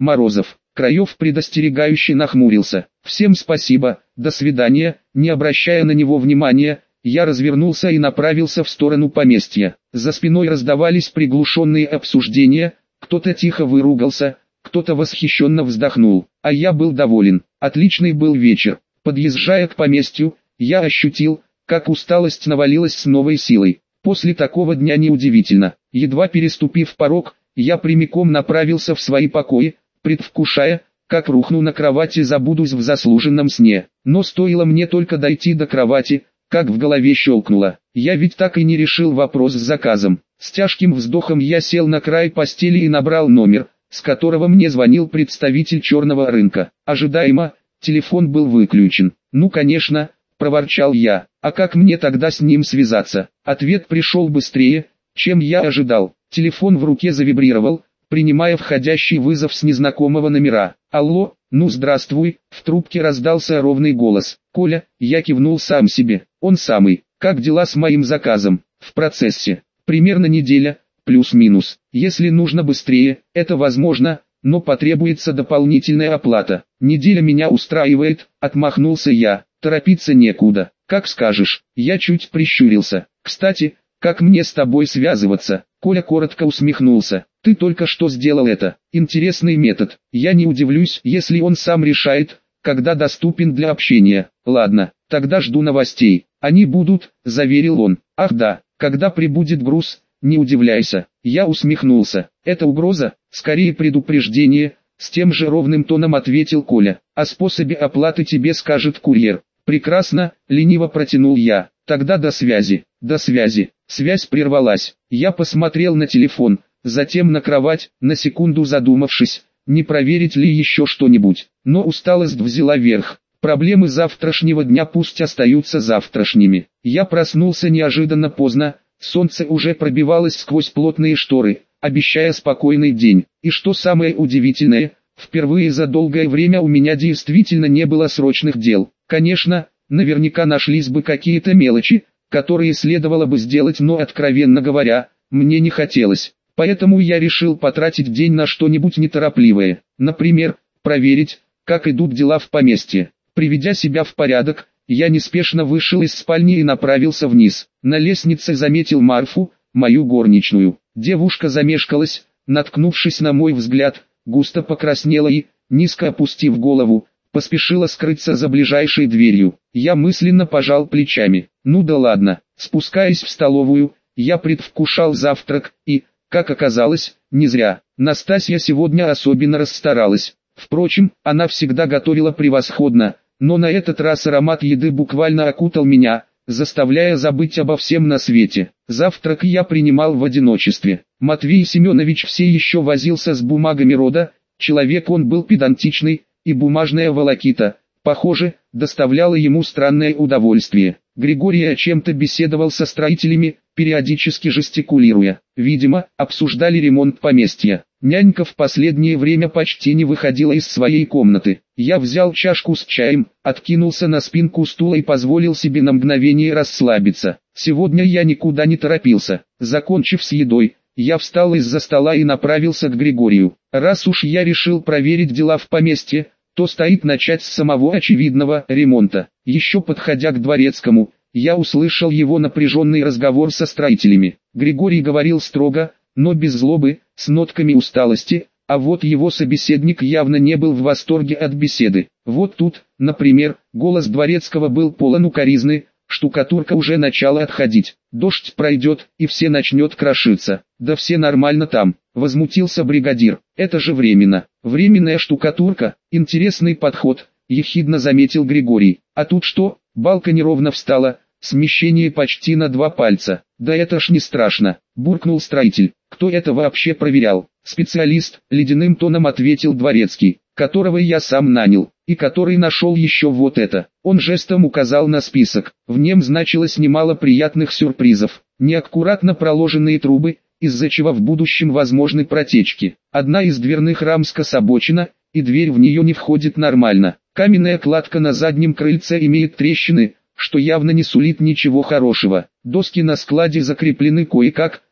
Морозов. Краев предостерегающе нахмурился. «Всем спасибо, до свидания». Не обращая на него внимания, я развернулся и направился в сторону поместья. За спиной раздавались приглушенные обсуждения, кто-то тихо выругался, кто-то восхищенно вздохнул, а я был доволен. Отличный был вечер. Подъезжая к поместью, я ощутил, как усталость навалилась с новой силой. После такого дня неудивительно. Едва переступив порог, я прямиком направился в свои покои, предвкушая, как рухну на кровати, забудусь в заслуженном сне. Но стоило мне только дойти до кровати, как в голове щелкнуло. Я ведь так и не решил вопрос с заказом. С тяжким вздохом я сел на край постели и набрал номер, с которого мне звонил представитель черного рынка. Ожидаемо, телефон был выключен. «Ну конечно», – проворчал я, – «а как мне тогда с ним связаться?» Ответ пришел быстрее, чем я ожидал. Телефон в руке завибрировал, принимая входящий вызов с незнакомого номера. «Алло, ну здравствуй», – в трубке раздался ровный голос. «Коля», – я кивнул сам себе, – «он самый. Как дела с моим заказом?» «В процессе. Примерно неделя, плюс-минус. Если нужно быстрее, это возможно, но потребуется дополнительная оплата». «Неделя меня устраивает», – отмахнулся я, – «торопиться некуда». «Как скажешь». Я чуть прищурился. «Кстати, как мне с тобой связываться?» Коля коротко усмехнулся. «Ты только что сделал это. Интересный метод. Я не удивлюсь, если он сам решает, когда доступен для общения. Ладно, тогда жду новостей». «Они будут», – заверил он. «Ах да, когда прибудет груз, не удивляйся». Я усмехнулся. «Это угроза?» «Скорее предупреждение», – с тем же ровным тоном ответил Коля. «О способе оплаты тебе скажет курьер». «Прекрасно», – лениво протянул я. «Тогда до связи». «До связи». Связь прервалась. Я посмотрел на телефон, затем на кровать, на секунду задумавшись, не проверить ли еще что-нибудь. Но усталость взяла верх. Проблемы завтрашнего дня пусть остаются завтрашними. Я проснулся неожиданно поздно, солнце уже пробивалось сквозь плотные шторы, обещая спокойный день. И что самое удивительное, впервые за долгое время у меня действительно не было срочных дел. Конечно, наверняка нашлись бы какие-то мелочи, которые следовало бы сделать, но, откровенно говоря, мне не хотелось. Поэтому я решил потратить день на что-нибудь неторопливое. Например, проверить, как идут дела в поместье. Приведя себя в порядок, я неспешно вышел из спальни и направился вниз. На лестнице заметил Марфу, мою горничную. Девушка замешкалась, наткнувшись на мой взгляд, густо покраснела и, низко опустив голову, поспешила скрыться за ближайшей дверью. Я мысленно пожал плечами. Ну да ладно. Спускаясь в столовую, я предвкушал завтрак и, как оказалось, не зря. Настасья сегодня особенно расстаралась. Впрочем, она всегда готовила превосходно, но на этот раз аромат еды буквально окутал меня, заставляя забыть обо всем на свете. Завтрак я принимал в одиночестве. Матвей Семенович все еще возился с бумагами рода, человек он был педантичный, и бумажная волокита, похоже, доставляла ему странное удовольствие. Григорий о чем-то беседовал со строителями, периодически жестикулируя. Видимо, обсуждали ремонт поместья. Нянька в последнее время почти не выходила из своей комнаты. Я взял чашку с чаем, откинулся на спинку стула и позволил себе на мгновение расслабиться. Сегодня я никуда не торопился. Закончив с едой, я встал из-за стола и направился к Григорию. Раз уж я решил проверить дела в поместье, то стоит начать с самого очевидного ремонта. Еще подходя к дворецкому, я услышал его напряженный разговор со строителями. Григорий говорил строго, но без злобы, с нотками усталости, а вот его собеседник явно не был в восторге от беседы. Вот тут, например, голос дворецкого был полон укоризны, штукатурка уже начала отходить. Дождь пройдет, и все начнет крошиться. Да все нормально там, возмутился бригадир. Это же временно. Временная штукатурка, интересный подход, ехидно заметил Григорий. А тут что? Балка неровно встала, смещение почти на 2 пальца. Да это ж не страшно, буркнул строитель. Кто это вообще проверял? Специалист, ледяным тоном ответил дворецкий, которого я сам нанял, и который нашел еще вот это. Он жестом указал на список. В нем значилось немало приятных сюрпризов. Неаккуратно проложенные трубы, из-за чего в будущем возможны протечки. Одна из дверных рам скособочена, и дверь в нее не входит нормально. Каменная кладка на заднем крыльце имеет трещины, что явно не сулит ничего хорошего. Доски на складе закреплены кое-как,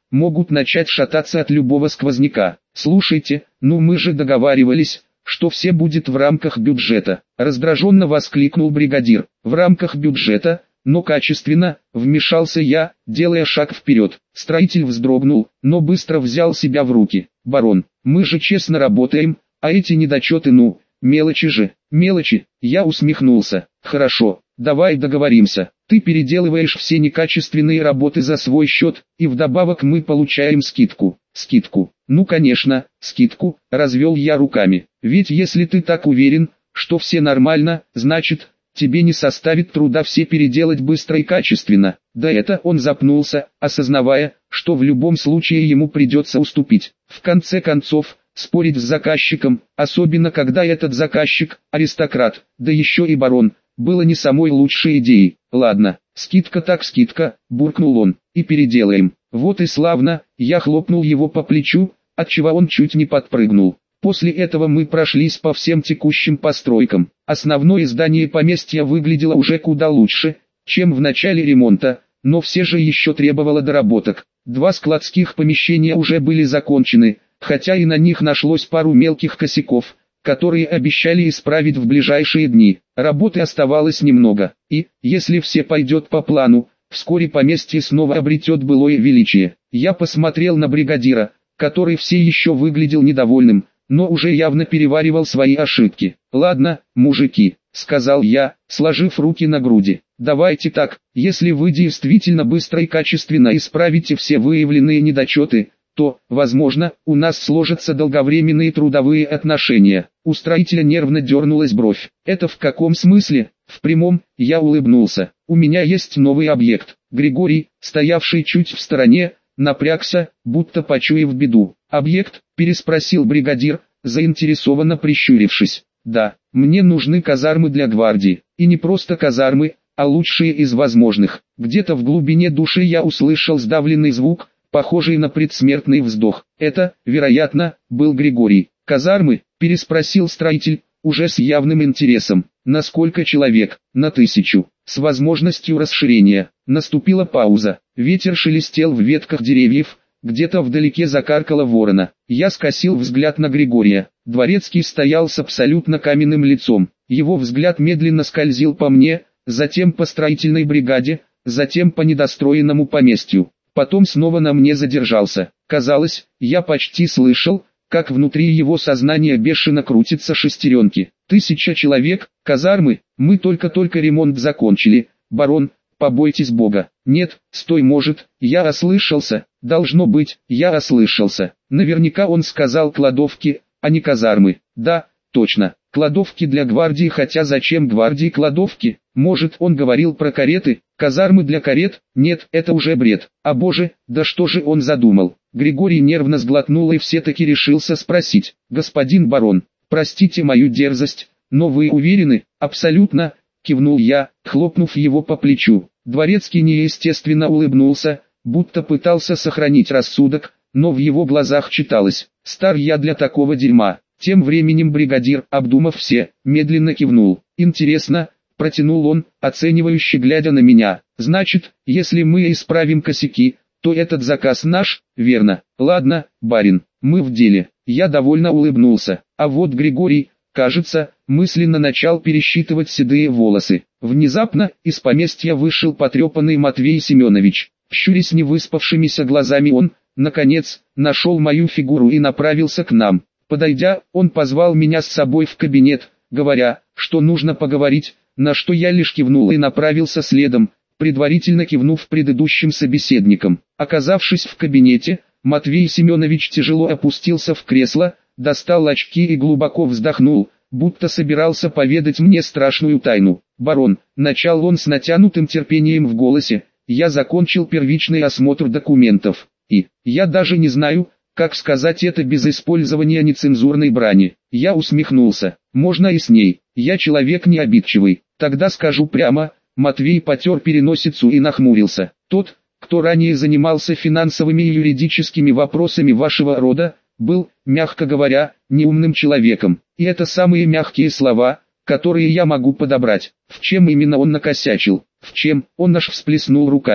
могут начать шататься от любого сквозняка. Слушайте, ну мы же договаривались, что все будет в рамках бюджета. Раздраженно воскликнул бригадир. В рамках бюджета, но качественно, вмешался я, делая шаг вперед. Строитель вздрогнул, но быстро взял себя в руки. Барон, мы же честно работаем, а эти недочеты мелочи же. Мелочи, я усмехнулся. Хорошо, давай договоримся. Ты переделываешь все некачественные работы за свой счет, и вдобавок мы получаем скидку. Скидку? Ну конечно, скидку, развел я руками. Ведь если ты так уверен, что все нормально, значит, тебе не составит труда все переделать быстро и качественно. Да это он запнулся, осознавая, что в любом случае ему придется уступить. В конце концов, спорить с заказчиком, особенно когда этот заказчик – аристократ, да еще и барон, было не самой лучшей идеей. Ладно, скидка так скидка, буркнул он, и переделаем. Вот и славно, я хлопнул его по плечу, отчего он чуть не подпрыгнул. После этого мы прошлись по всем текущим постройкам. Основное здание поместья выглядело уже куда лучше, чем в начале ремонта, но все же еще требовало доработок. 2 складских помещения уже были закончены, хотя и на них нашлось пару мелких косяков, которые обещали исправить в ближайшие дни. Работы оставалось немного, и, если все пойдет по плану, вскоре поместье снова обретет былое величие. Я посмотрел на бригадира, который все еще выглядел недовольным, но уже явно переваривал свои ошибки. «Ладно, мужики», — сказал я, сложив руки на груди. «Давайте так, если вы действительно быстро и качественно исправите все выявленные недочеты, то, возможно, у нас сложатся долговременные трудовые отношения». У строителя нервно дернулась бровь. «Это в каком смысле?» «В прямом», — я улыбнулся. «У меня есть новый объект». Григорий, стоявший чуть в стороне, напрягся, будто почуяв беду. «Объект?» — переспросил бригадир, заинтересованно прищурившись. «Да, мне нужны казармы для гвардии. И не просто казармы, а лучшие из возможных». Где-то в глубине души я услышал сдавленный звук, похожий на предсмертный вздох. Это, вероятно, был Григорий. «Казармы?» — переспросил строитель, уже с явным интересом. «На сколько человек?» «На 1000. С возможностью расширения». Наступила пауза. Ветер шелестел в ветках деревьев, где-то вдалеке закаркала ворона. Я скосил взгляд на Григория. Дворецкий стоял с абсолютно каменным лицом. Его взгляд медленно скользил по мне, затем по строительной бригаде, затем по недостроенному поместью. Потом снова на мне задержался. Казалось, я почти слышал, как внутри его сознания бешено крутятся шестеренки. 1000 человек, казармы, мы только-только ремонт закончили. Барон, побойтесь Бога. Нет, стой, может, я ослышался. Должно быть, я ослышался. Наверняка он сказал кладовки, а не казармы. Да, точно, кладовки для гвардии, хотя зачем гвардии кладовки? Может, он говорил про кареты, казармы для карет? Нет, это уже бред. А боже, да что же он задумал? Григорий нервно сглотнул и все-таки решился спросить. «Господин барон, простите мою дерзость, но вы уверены?» «Абсолютно», кивнул я, хлопнув его по плечу. Дворецкий неестественно улыбнулся, будто пытался сохранить рассудок, но в его глазах читалось: «Стар я для такого дерьма». Тем временем бригадир, обдумав все, медленно кивнул. «Интересно», протянул он, оценивающе глядя на меня. «Значит, если мы исправим косяки, то этот заказ наш, верно? Ладно, барин, мы в деле». Я довольно улыбнулся. А вот Григорий, кажется, мысленно начал пересчитывать седые волосы. Внезапно из поместья вышел потрепанный Матвей Семенович. Щурясь невыспавшимися глазами, он, наконец, нашел мою фигуру и направился к нам. Подойдя, он позвал меня с собой в кабинет, говоря, что нужно поговорить, на что я лишь кивнул и направился следом, предварительно кивнув предыдущим собеседникам. Оказавшись в кабинете, Матвей Семенович тяжело опустился в кресло, достал очки и глубоко вздохнул, будто собирался поведать мне страшную тайну. «Барон», начал он с натянутым терпением в голосе, «я закончил первичный осмотр документов, и, я даже не знаю, как сказать это без использования нецензурной брани». Я усмехнулся. «Можно и с ней, я человек не обидчивый, тогда скажу прямо». Матвей потер переносицу и нахмурился. «Тот, кто ранее занимался финансовыми и юридическими вопросами вашего рода, был, мягко говоря, неумным человеком. И это самые мягкие слова, которые я могу подобрать. В чем именно он накосячил? В чем?» Он аж всплеснул руками.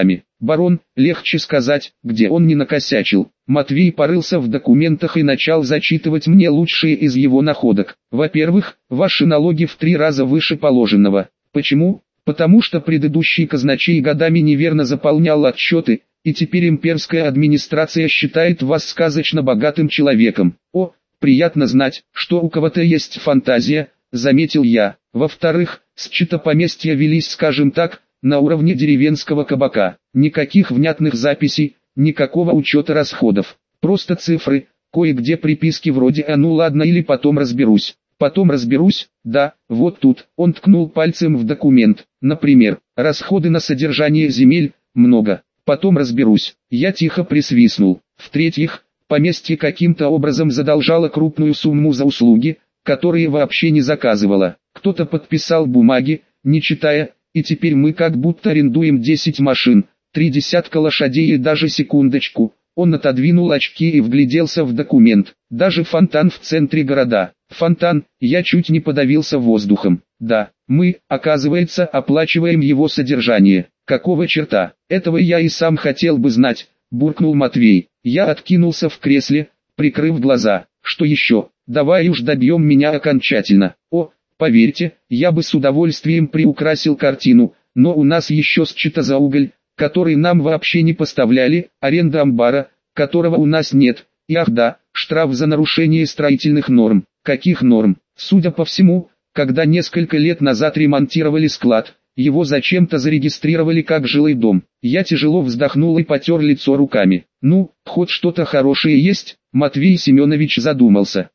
барон, легче сказать, где он не накосячил. Матвей порылся в документах и начал зачитывать мне лучшие из его находок. Во-первых, ваши налоги в 3 раза выше положенного. Почему? Потому что предыдущий казначей годами неверно заполнял отчеты, и теперь имперская администрация считает вас сказочно богатым человеком. О, приятно знать, что у кого-то есть фантазия, заметил я. Во-вторых, счета поместья велись, скажем так, на уровне деревенского кабака. Никаких внятных записей, никакого учета расходов. Просто цифры, кое-где приписки вроде «а ну ладно» или «потом разберусь». Потом разберусь, да, вот тут. Он ткнул пальцем в документ. Например, расходы на содержание земель, много. Потом разберусь. Я тихо присвистнул. В-третьих, поместье каким-то образом задолжало крупную сумму за услуги, которые вообще не заказывало. Кто-то подписал бумаги, не читая, и теперь мы как будто арендуем 10 машин, 3 десятка лошадей и даже секундочку. Он отодвинул очки и вгляделся в документ. Даже фонтан в центре города. Фонтан, я чуть не подавился воздухом. Да, мы, оказывается, оплачиваем его содержание. Какого черта? Этого я и сам хотел бы знать, буркнул Матвей. Я откинулся в кресле, прикрыв глаза. Что еще? Давай уж добьем меня окончательно. О, поверьте, я бы с удовольствием приукрасил картину, но у нас еще счета за уголь, который нам вообще не поставляли, аренда амбара, которого у нас нет, и ах да, штраф за нарушение строительных норм. Каких норм? Судя по всему, когда несколько лет назад ремонтировали склад, его зачем-то зарегистрировали как жилой дом. Я тяжело вздохнул и потер лицо руками. Ну, хоть что-то хорошее есть? Матвей Семенович задумался.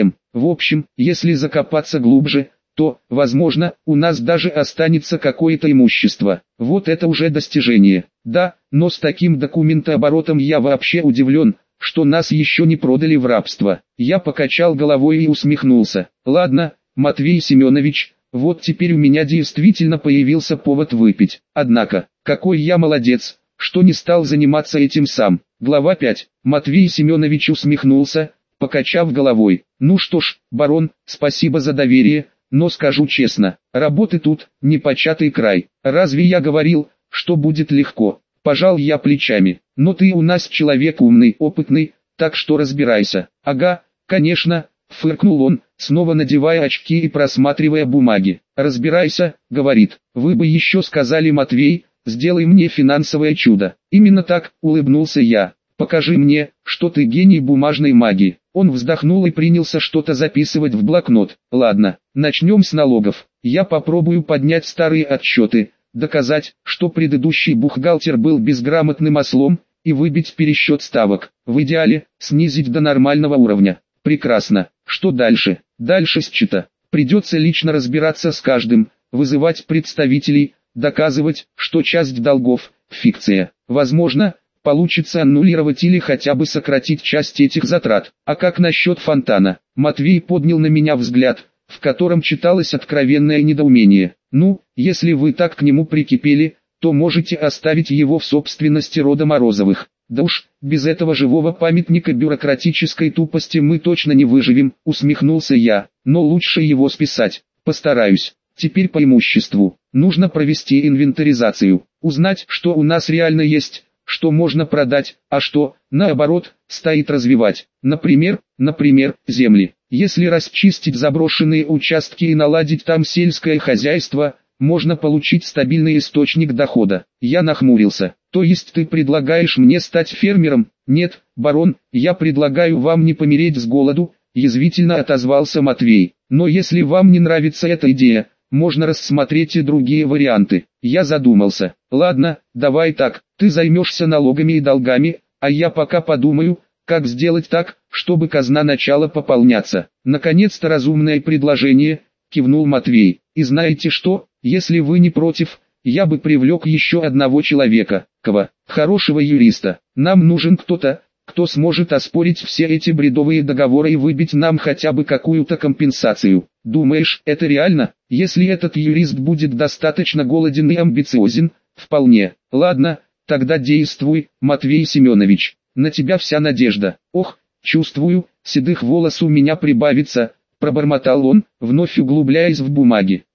В общем, если закопаться глубже, то, возможно, у нас даже останется какое-то имущество. Вот это уже достижение. Да, но с таким документооборотом я вообще удивлен, что нас еще не продали в рабство. Я покачал головой и усмехнулся. Ладно, Матвей Семенович, вот теперь у меня действительно появился повод выпить. Однако, какой я молодец, что не стал заниматься этим сам. Глава 5. Матвей Семенович усмехнулся, покачав головой. Ну что ж, барон, спасибо за доверие, но скажу честно, работы тут, непочатый край. Разве я говорил, что будет легко? Пожал я плечами. Но ты у нас человек умный, опытный, так что разбирайся. Ага, конечно, фыркнул он, снова надевая очки и просматривая бумаги. Разбирайся, говорит. Вы бы еще сказали, Матвей, сделай мне финансовое чудо. Именно так, улыбнулся я. Покажи мне, что ты гений бумажной магии. Он вздохнул и принялся что-то записывать в блокнот. Ладно, начнем с налогов. Я попробую поднять старые отчеты, доказать, что предыдущий бухгалтер был безграмотным ослом, и выбить пересчет ставок. В идеале, снизить до нормального уровня. Прекрасно. Что дальше? Дальше счета. Придется лично разбираться с каждым, вызывать представителей, доказывать, что часть долгов – фикция. Возможно, получится аннулировать или хотя бы сократить часть этих затрат. А как насчет фонтана? Матвей поднял на меня взгляд, в котором читалось откровенное недоумение. Ну, если вы так к нему прикипели, то можете оставить его в собственности рода Морозовых. Да уж, без этого живого памятника бюрократической тупости мы точно не выживем, усмехнулся я, но лучше его списать. Постараюсь. Теперь по имуществу. Нужно провести инвентаризацию, узнать, что у нас реально есть, что можно продать, а что, наоборот, стоит развивать. Например, земли. Если расчистить заброшенные участки и наладить там сельское хозяйство, можно получить стабильный источник дохода. Я нахмурился. То есть ты предлагаешь мне стать фермером? Нет, барон, я предлагаю вам не помереть с голоду, язвительно отозвался Матвей. Но если вам не нравится эта идея, можно рассмотреть и другие варианты. Я задумался. Ладно, давай так, ты займешься налогами и долгами, а я пока подумаю, как сделать так, чтобы казна начала пополняться. Наконец-то разумное предложение, кивнул Матвей. И знаете что, если вы не против, я бы привлек еще одного человека, хорошего юриста. Нам нужен кто-то, кто сможет оспорить все эти бредовые договоры и выбить нам хотя бы какую-то компенсацию. Думаешь, это реально? Если этот юрист будет достаточно голоден и амбициозен, вполне. Ладно, тогда действуй, Матвей Семенович. На тебя вся надежда. Ох, чувствую, седых волос у меня прибавится, пробормотал он, вновь углубляясь в бумаги.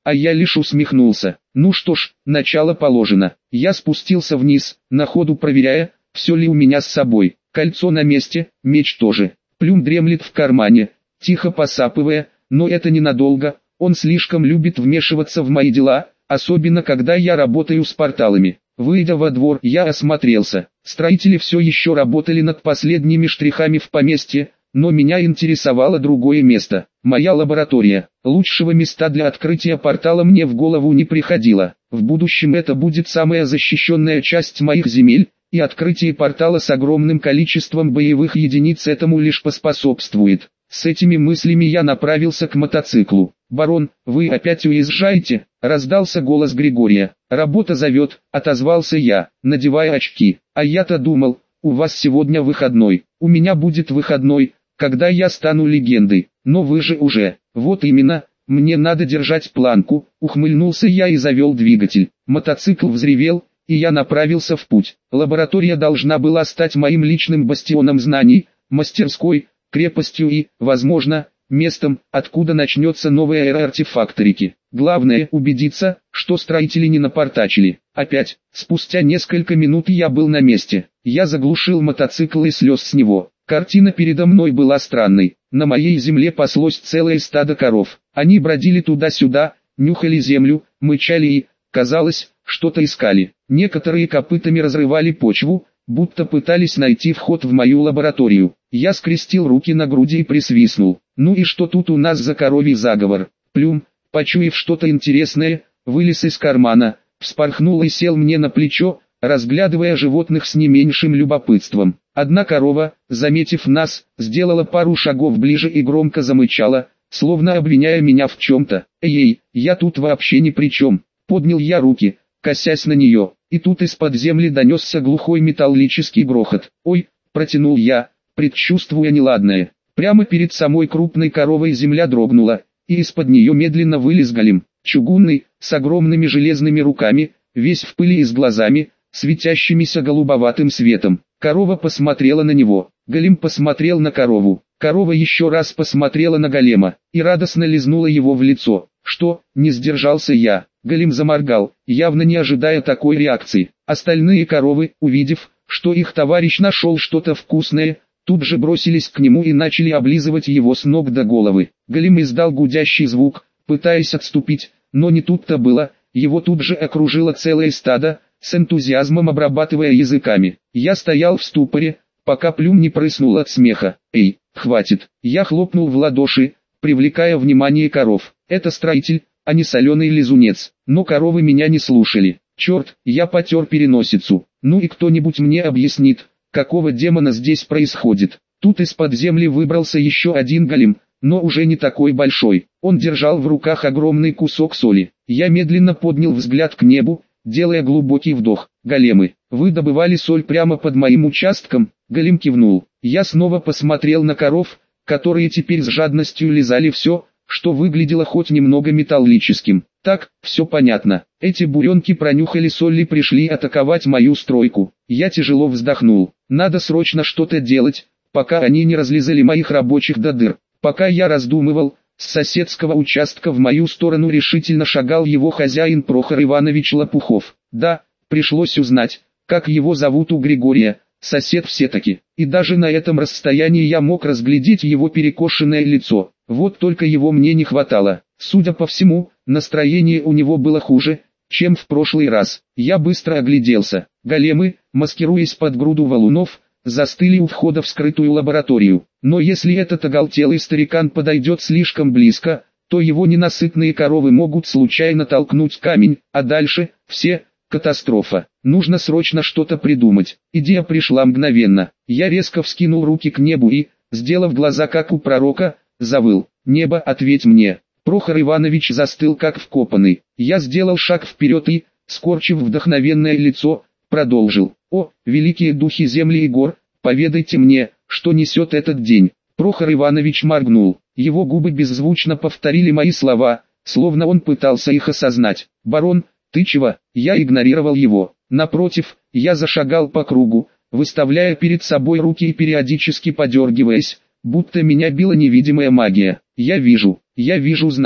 а я лишь усмехнулся. Ну что ж, начало положено. Я спустился вниз, на ходу проверяя, все ли у меня с собой. Кольцо на месте, меч тоже. Плюм дремлет в кармане, тихо посапывая, но это ненадолго, он слишком любит вмешиваться в мои дела, особенно когда я работаю с порталами. Выйдя во двор, я осмотрелся. Строители все еще работали над последними штрихами в поместье, но меня интересовало другое место. Моя лаборатория. Лучшего места для открытия портала мне в голову не приходило. В будущем это будет самая защищенная часть моих земель, и открытие портала с огромным количеством боевых единиц этому лишь поспособствует. С этими мыслями я направился к мотоциклу. «Барон, вы опять уезжаете?» — раздался голос Григория. «Работа зовет», — отозвался я, надевая очки. «А я-то думал, у вас сегодня выходной». «У меня будет выходной, когда я стану легендой. Но вы же уже». «Вот именно, мне надо держать планку», — ухмыльнулся я и завел двигатель. Мотоцикл взревел, и я направился в путь. Лаборатория должна была стать моим личным бастионом знаний, мастерской, крепостью и, возможно, местом, откуда начнется новая эра артефакторики. Главное убедиться, что строители не напортачили. Опять, спустя несколько минут я был на месте. Я заглушил мотоцикл и слез с него. Картина передо мной была странной. На моей земле паслось целое стадо коров. Они бродили туда-сюда, нюхали землю, мычали и, казалось, что-то искали. Некоторые копытами разрывали почву, будто пытались найти вход в мою лабораторию. Я скрестил руки на груди и присвистнул. Ну и что тут у нас за коровий заговор? Плюм, почуяв что-то интересное, вылез из кармана, вспорхнул и сел мне на плечо, разглядывая животных с не меньшим любопытством. Одна корова, заметив нас, сделала пару шагов ближе и громко замычала, словно обвиняя меня в чем-то. «Эй, я тут вообще ни при чем». Поднял я руки, косясь на нее, и тут из-под земли донесся глухой металлический грохот. «Ой», протянул я, предчувствуя неладное. Прямо перед самой крупной коровой земля дрогнула, и из-под нее медленно вылез голем, чугунный, с огромными железными руками, весь в пыли и с глазами, светящимися голубоватым светом. Корова посмотрела на него, голем посмотрел на корову, корова еще раз посмотрела на голема, и радостно лизнула его в лицо. «Что?» — не сдержался я. Голем заморгал, явно не ожидая такой реакции. Остальные коровы, увидев, что их товарищ нашел что-то вкусное, тут же бросились к нему и начали облизывать его с ног до головы. Голем издал гудящий звук, пытаясь отступить, но не тут-то было, его тут же окружило целое стадо, с энтузиазмом обрабатывая языками. Я стоял в ступоре, пока Плюм не прыснул от смеха. «Эй, хватит!» Я хлопнул в ладоши, привлекая внимание коров. «Это строитель, а не соленый лизунец». Но коровы меня не слушали. «Черт!» Я потер переносицу. «Ну и кто-нибудь мне объяснит, какого демона здесь происходит?» Тут из-под земли выбрался еще один голем, но уже не такой большой. Он держал в руках огромный кусок соли. Я медленно поднял взгляд к небу, делая глубокий вдох. «Големы, вы добывали соль прямо под моим участком?» Голем кивнул. Я снова посмотрел на коров, которые теперь с жадностью лизали все, что выглядело хоть немного металлическим. Так, все понятно. Эти буренки пронюхали соль и пришли атаковать мою стройку. Я тяжело вздохнул. Надо срочно что-то делать, пока они не разлизали моих рабочих до дыр. Пока я раздумывал, с соседского участка в мою сторону решительно шагал его хозяин Прохор Иванович Лопухов. Да, пришлось узнать, как его зовут у Григория, сосед все-таки. И даже на этом расстоянии я мог разглядеть его перекошенное лицо. Вот только его мне не хватало. Судя по всему, настроение у него было хуже, чем в прошлый раз. Я быстро огляделся. Големы, маскируясь под груду валунов, застыли у входа в скрытую лабораторию. Но если этот оголтелый старикан подойдет слишком близко, то его ненасытные коровы могут случайно толкнуть камень, а дальше, все, катастрофа. Нужно срочно что-то придумать. Идея пришла мгновенно. Я резко вскинул руки к небу и, сделав глаза как у пророка, завыл. «Небо, ответь мне». Прохор Иванович застыл как вкопанный. Я сделал шаг вперед и, скорчив вдохновенное лицо, продолжил. «О, великие духи земли и гор, поведайте мне, что несет этот день». Прохор Иванович моргнул. Его губы беззвучно повторили мои слова, словно он пытался их осознать. «Барон, ты чего?» Я игнорировал его. Напротив, я зашагал по кругу, выставляя перед собой руки и периодически подергиваясь, будто меня била невидимая магия. Я вижу знаки.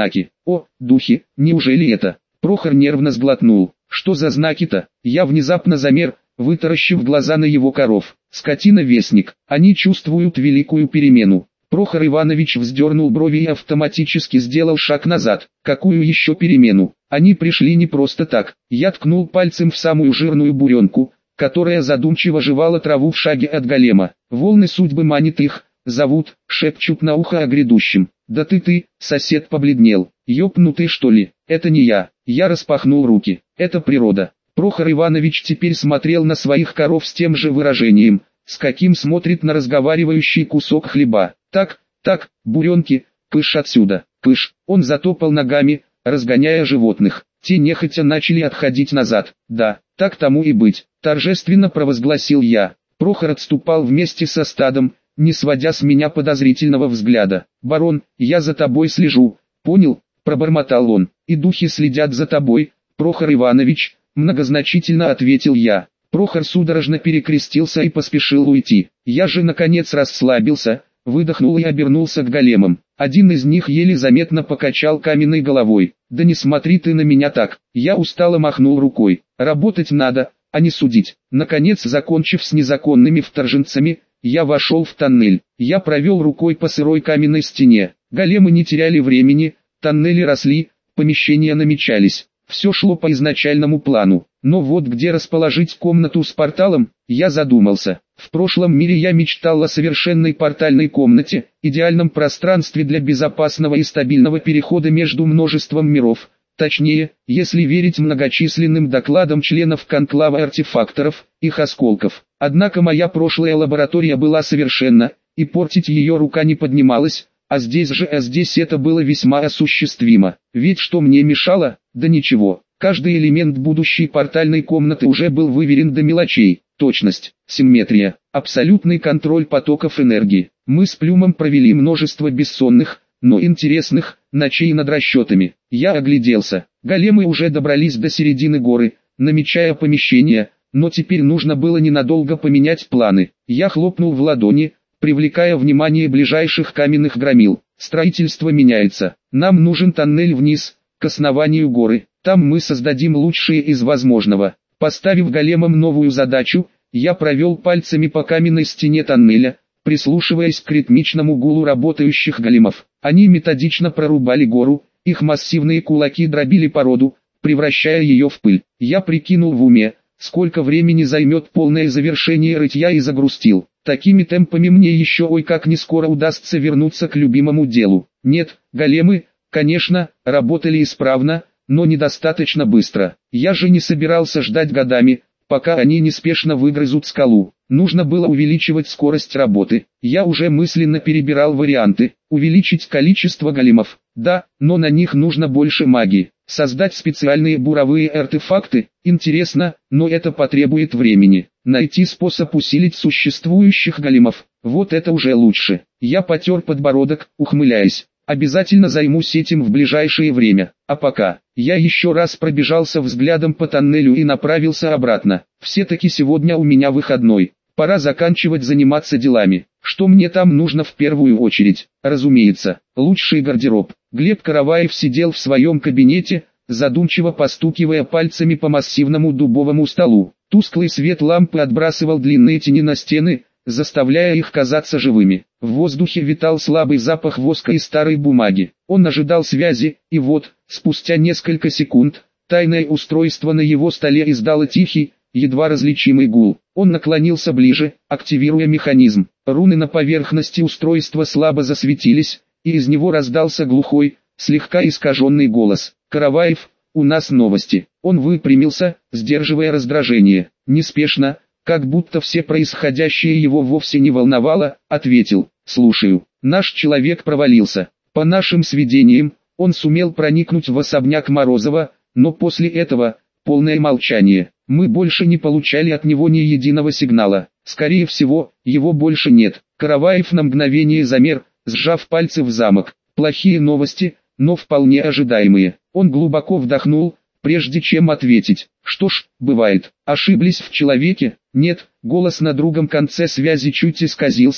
О, духи, неужели это? Прохор нервно сглотнул. Что за знаки-то? Я внезапно замер, вытаращив глаза на его коров. Скотина-вестник. Они чувствуют великую перемену. Прохор Иванович вздернул брови и автоматически сделал шаг назад. Какую еще перемену? Они пришли не просто так. Я ткнул пальцем в самую жирную буренку, которая задумчиво жевала траву в шаге от голема. Волны судьбы манит их, зовут, шепчут на ухо о грядущем. Да ты, сосед побледнел. Ёпнутый что ли? Это не я. Я распахнул руки. Это природа. Прохор Иванович теперь смотрел на своих коров с тем же выражением, с каким смотрит на разговаривающий кусок хлеба. Так, буренки, пыш отсюда, пыш. Он затопал ногами, разгоняя животных. Те нехотя начали отходить назад. Да, так тому и быть, торжественно провозгласил я. Прохор отступал вместе со стадом, не сводя с меня подозрительного взгляда. «Барон, я за тобой слежу, понял?» – пробормотал он. «И духи следят за тобой, Прохор Иванович», – многозначительно ответил я. Прохор судорожно перекрестился и поспешил уйти. Я же наконец расслабился, выдохнул и обернулся к големам. Один из них еле заметно покачал каменной головой. «Да не смотри ты на меня так!» Я устало махнул рукой. «Работать надо, а не судить». Наконец, закончив с незаконными вторженцами, я вошел в тоннель. Я провел рукой по сырой каменной стене. Големы не теряли времени, тоннели росли, помещения намечались. Все шло по изначальному плану. Но вот где расположить комнату с порталом, я задумался. В прошлом мире я мечтал о совершенной портальной комнате, идеальном пространстве для безопасного и стабильного перехода между множеством миров. Точнее, если верить многочисленным докладам членов конклава артефакторов, их осколков. Однако моя прошлая лаборатория была совершенна, и портить ее рука не поднималась, а здесь это было весьма осуществимо. Ведь что мне мешало? Да ничего. Каждый элемент будущей портальной комнаты уже был выверен до мелочей. Точность, симметрия, абсолютный контроль потоков энергии. Мы с Плюмом провели множество бессонных, но интересных, ночей над расчетами. Я огляделся. Големы уже добрались до середины горы, намечая помещение, но теперь нужно было ненадолго поменять планы. Я хлопнул в ладони, привлекая внимание ближайших каменных громил. Строительство меняется. Нам нужен тоннель вниз, к основанию горы. Там мы создадим лучшее из возможного. Поставив големам новую задачу, я провел пальцами по каменной стене тоннеля, прислушиваясь к ритмичному гулу работающих големов. Они методично прорубали гору, их массивные кулаки дробили породу, превращая ее в пыль. Я прикинул в уме, сколько времени займет полное завершение рытья и загрустил. Такими темпами мне еще ой как не скоро удастся вернуться к любимому делу. Нет, големы, конечно, работали исправно, но недостаточно быстро. Я же не собирался ждать годами, пока они неспешно выгрызут скалу. Нужно было увеличивать скорость работы. Я уже мысленно перебирал варианты. Увеличить количество големов. Да, но на них нужно больше магии. Создать специальные буровые артефакты. Интересно, но это потребует времени. Найти способ усилить существующих големов. Вот это уже лучше. Я потер подбородок, ухмыляясь. Обязательно займусь этим в ближайшее время. А пока, я еще раз пробежался взглядом по тоннелю и направился обратно. Все-таки сегодня у меня выходной. Пора заканчивать заниматься делами. Что мне там нужно в первую очередь? Разумеется, лучший гардероб. Глеб Караваев сидел в своем кабинете, задумчиво постукивая пальцами по массивному дубовому столу. Тусклый свет лампы отбрасывал длинные тени на стены, заставляя их казаться живыми. В воздухе витал слабый запах воска и старой бумаги. Он ожидал связи, и вот, спустя несколько секунд, тайное устройство на его столе издало тихий, едва различимый гул. Он наклонился ближе, активируя механизм. Руны на поверхности устройства слабо засветились, и из него раздался глухой, слегка искаженный голос. «Караваев, у нас новости». Он выпрямился, сдерживая раздражение. Неспешно, как будто все происходящее его вовсе не волновало, ответил: «Слушаю. Наш человек провалился. По нашим сведениям, он сумел проникнуть в особняк Морозова, но после этого полное молчание. Мы больше не получали от него ни единого сигнала. Скорее всего, его больше нет». Караваев на мгновение замер, сжав пальцы в замок. Плохие новости, но вполне ожидаемые. Он глубоко вдохнул, прежде чем ответить. «Что ж, бывает. Ошиблись в человеке?» «Нет». Голос на другом конце связи чуть исказился,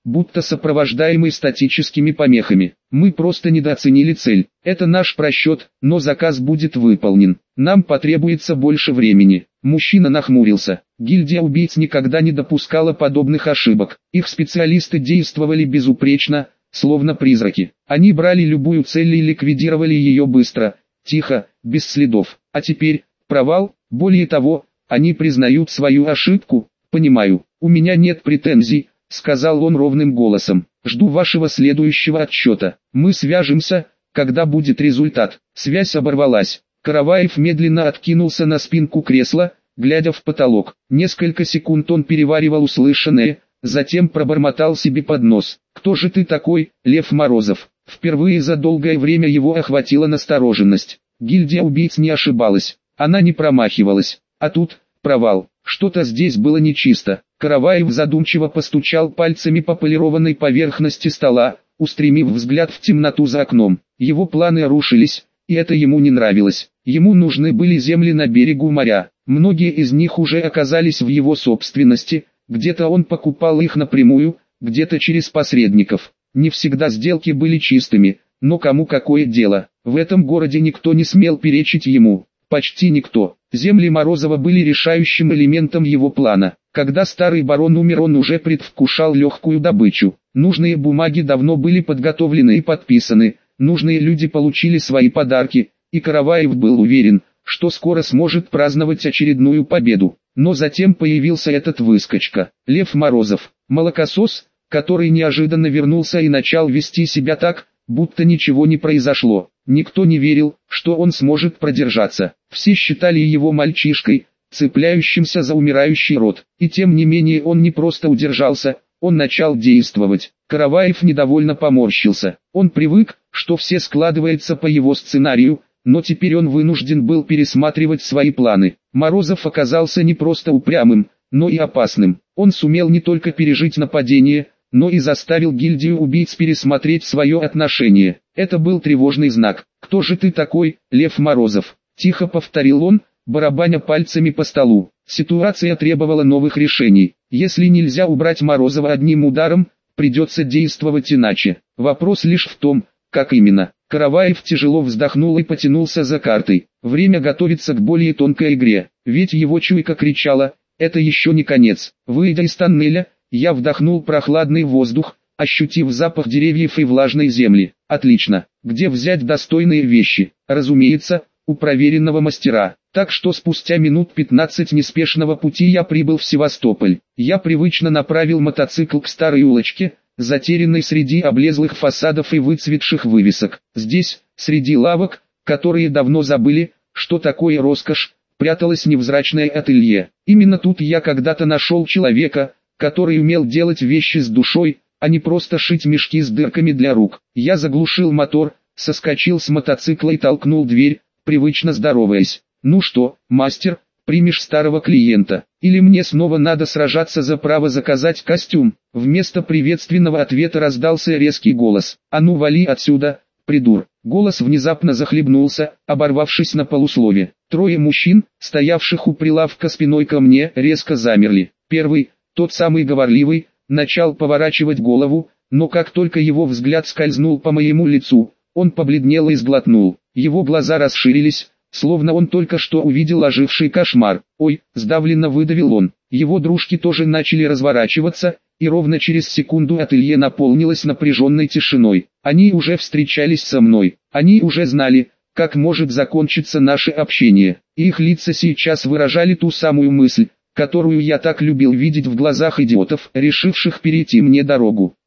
будто сопровождаемый статическими помехами. Мы просто недооценили цель. Это наш просчет, но заказ будет выполнен. Нам потребуется больше времени. Мужчина нахмурился. Гильдия убийц никогда не допускала подобных ошибок. Их специалисты действовали безупречно, словно призраки. Они брали любую цель и ликвидировали ее быстро, тихо, без следов. А теперь, провал, более того, они признают свою ошибку. Понимаю, у меня нет претензий, сказал он ровным голосом. Жду вашего следующего отчета. Мы свяжемся, когда будет результат. Связь оборвалась. Караваев медленно откинулся на спинку кресла, глядя в потолок. Несколько секунд он переваривал услышанное, затем пробормотал себе под нос. «Кто же ты такой, Лев Морозов?» Впервые за долгое время его охватила настороженность. Гильдия убийц не ошибалась. Она не промахивалась. А тут, провал. Что-то здесь было нечисто. Караваев задумчиво постучал пальцами по полированной поверхности стола, устремив взгляд в темноту за окном. Его планы рушились, и это ему не нравилось. Ему нужны были земли на берегу моря. Многие из них уже оказались в его собственности, где-то он покупал их напрямую, где-то через посредников. Не всегда сделки были чистыми, но кому какое дело. В этом городе никто не смел перечить ему. Почти никто. Земли Морозова были решающим элементом его плана. Когда старый барон умер, он уже предвкушал легкую добычу. Нужные бумаги давно были подготовлены и подписаны, нужные люди получили свои подарки, и Караваев был уверен, что скоро сможет праздновать очередную победу. Но затем появился этот выскочка, Лев Морозов, молокосос, который неожиданно вернулся и начал вести себя так, будто ничего не произошло. Никто не верил, что он сможет продержаться. Все считали его мальчишкой, цепляющимся за умирающий род. И тем не менее он не просто удержался, он начал действовать. Караваев недовольно поморщился. Он привык, что все складывается по его сценарию, но теперь он вынужден был пересматривать свои планы. Морозов оказался не просто упрямым, но и опасным. Он сумел не только пережить нападение, но и заставил гильдию убийц пересмотреть свое отношение. Это был тревожный знак. «Кто же ты такой, Лев Морозов?» – тихо повторил он, барабаня пальцами по столу. Ситуация требовала новых решений. Если нельзя убрать Морозова одним ударом, придется действовать иначе. Вопрос лишь в том, как именно. Караваев тяжело вздохнул и потянулся за картой. Время готовиться к более тонкой игре. Ведь его чуйка кричала: «Это еще не конец». Выйдя из тоннеля, я вдохнул прохладный воздух, ощутив запах деревьев и влажной земли. Отлично. Где взять достойные вещи? Разумеется, у проверенного мастера. Так что спустя минут 15 неспешного пути я прибыл в Севастополь. Я привычно направил мотоцикл к старой улочке, затерянной среди облезлых фасадов и выцветших вывесок. Здесь, среди лавок, которые давно забыли, что такое роскошь, пряталось невзрачное ателье. Именно тут я когда-то нашел человека, который умел делать вещи с душой, а не просто шить мешки с дырками для рук. Я заглушил мотор, соскочил с мотоцикла и толкнул дверь, привычно здороваясь. «Ну что, мастер, примешь старого клиента? Или мне снова надо сражаться за право заказать костюм?» Вместо приветственного ответа раздался резкий голос. «А ну вали отсюда, придур!» Голос внезапно захлебнулся, оборвавшись на полуслове. Трое мужчин, стоявших у прилавка спиной ко мне, резко замерли. Первый, тот самый говорливый, начал поворачивать голову, но как только его взгляд скользнул по моему лицу, он побледнел и сглотнул. Его глаза расширились, словно он только что увидел оживший кошмар. «Ой!» – сдавленно выдавил он. Его дружки тоже начали разворачиваться, и ровно через секунду ателье наполнилось напряженной тишиной. Они уже встречались со мной, они уже знали, как может закончиться наше общение. И их лица сейчас выражали ту самую мысль, которую я так любил видеть в глазах идиотов, решивших перейти мне дорогу.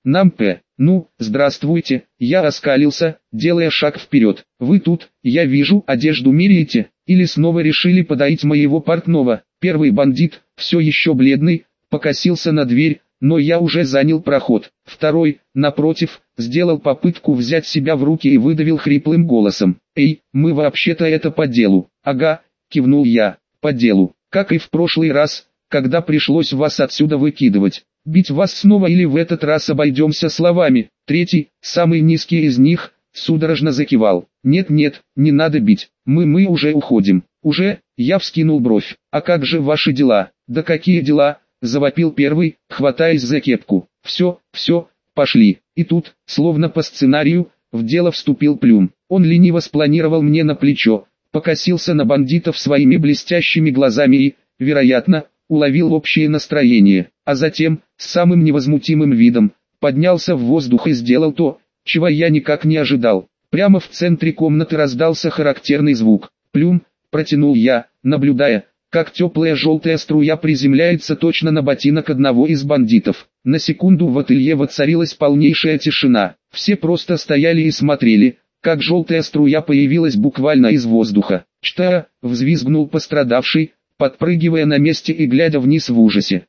«Ну, здравствуйте», я оскалился, делая шаг вперед. «Вы тут, я вижу, одежду меряете, или снова решили подоить моего портного?» Первый бандит, все еще бледный, покосился на дверь, но я уже занял проход. Второй, напротив, сделал попытку взять себя в руки и выдавил хриплым голосом: «Эй, мы вообще-то это по делу». «Ага», кивнул я, «по делу, как и в прошлый раз, когда пришлось вас отсюда выкидывать. Бить вас снова или в этот раз обойдемся словами?» Третий, самый низкий из них, судорожно закивал. «Нет-нет, не надо бить, мы уже уходим». «Уже?» Я вскинул бровь. «А как же ваши дела?» «Да какие дела?» завопил первый, хватаясь за кепку. Все, пошли. И тут, словно по сценарию, в дело вступил Плюм. Он лениво спланировал мне на плечо, покосился на бандитов своими блестящими глазами и, вероятно, уловил общее настроение, а затем, с самым невозмутимым видом, поднялся в воздух и сделал то, чего я никак не ожидал. Прямо в центре комнаты раздался характерный звук. «Плюм», протянул я, наблюдая, как теплая желтая струя приземляется точно на ботинок одного из бандитов. На секунду в ателье воцарилась полнейшая тишина. Все просто стояли и смотрели, как желтая струя появилась буквально из воздуха. «Чта!» — взвизгнул пострадавший, подпрыгивая на месте и глядя вниз в ужасе.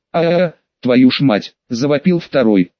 Твою ж мать!» — завопил второй.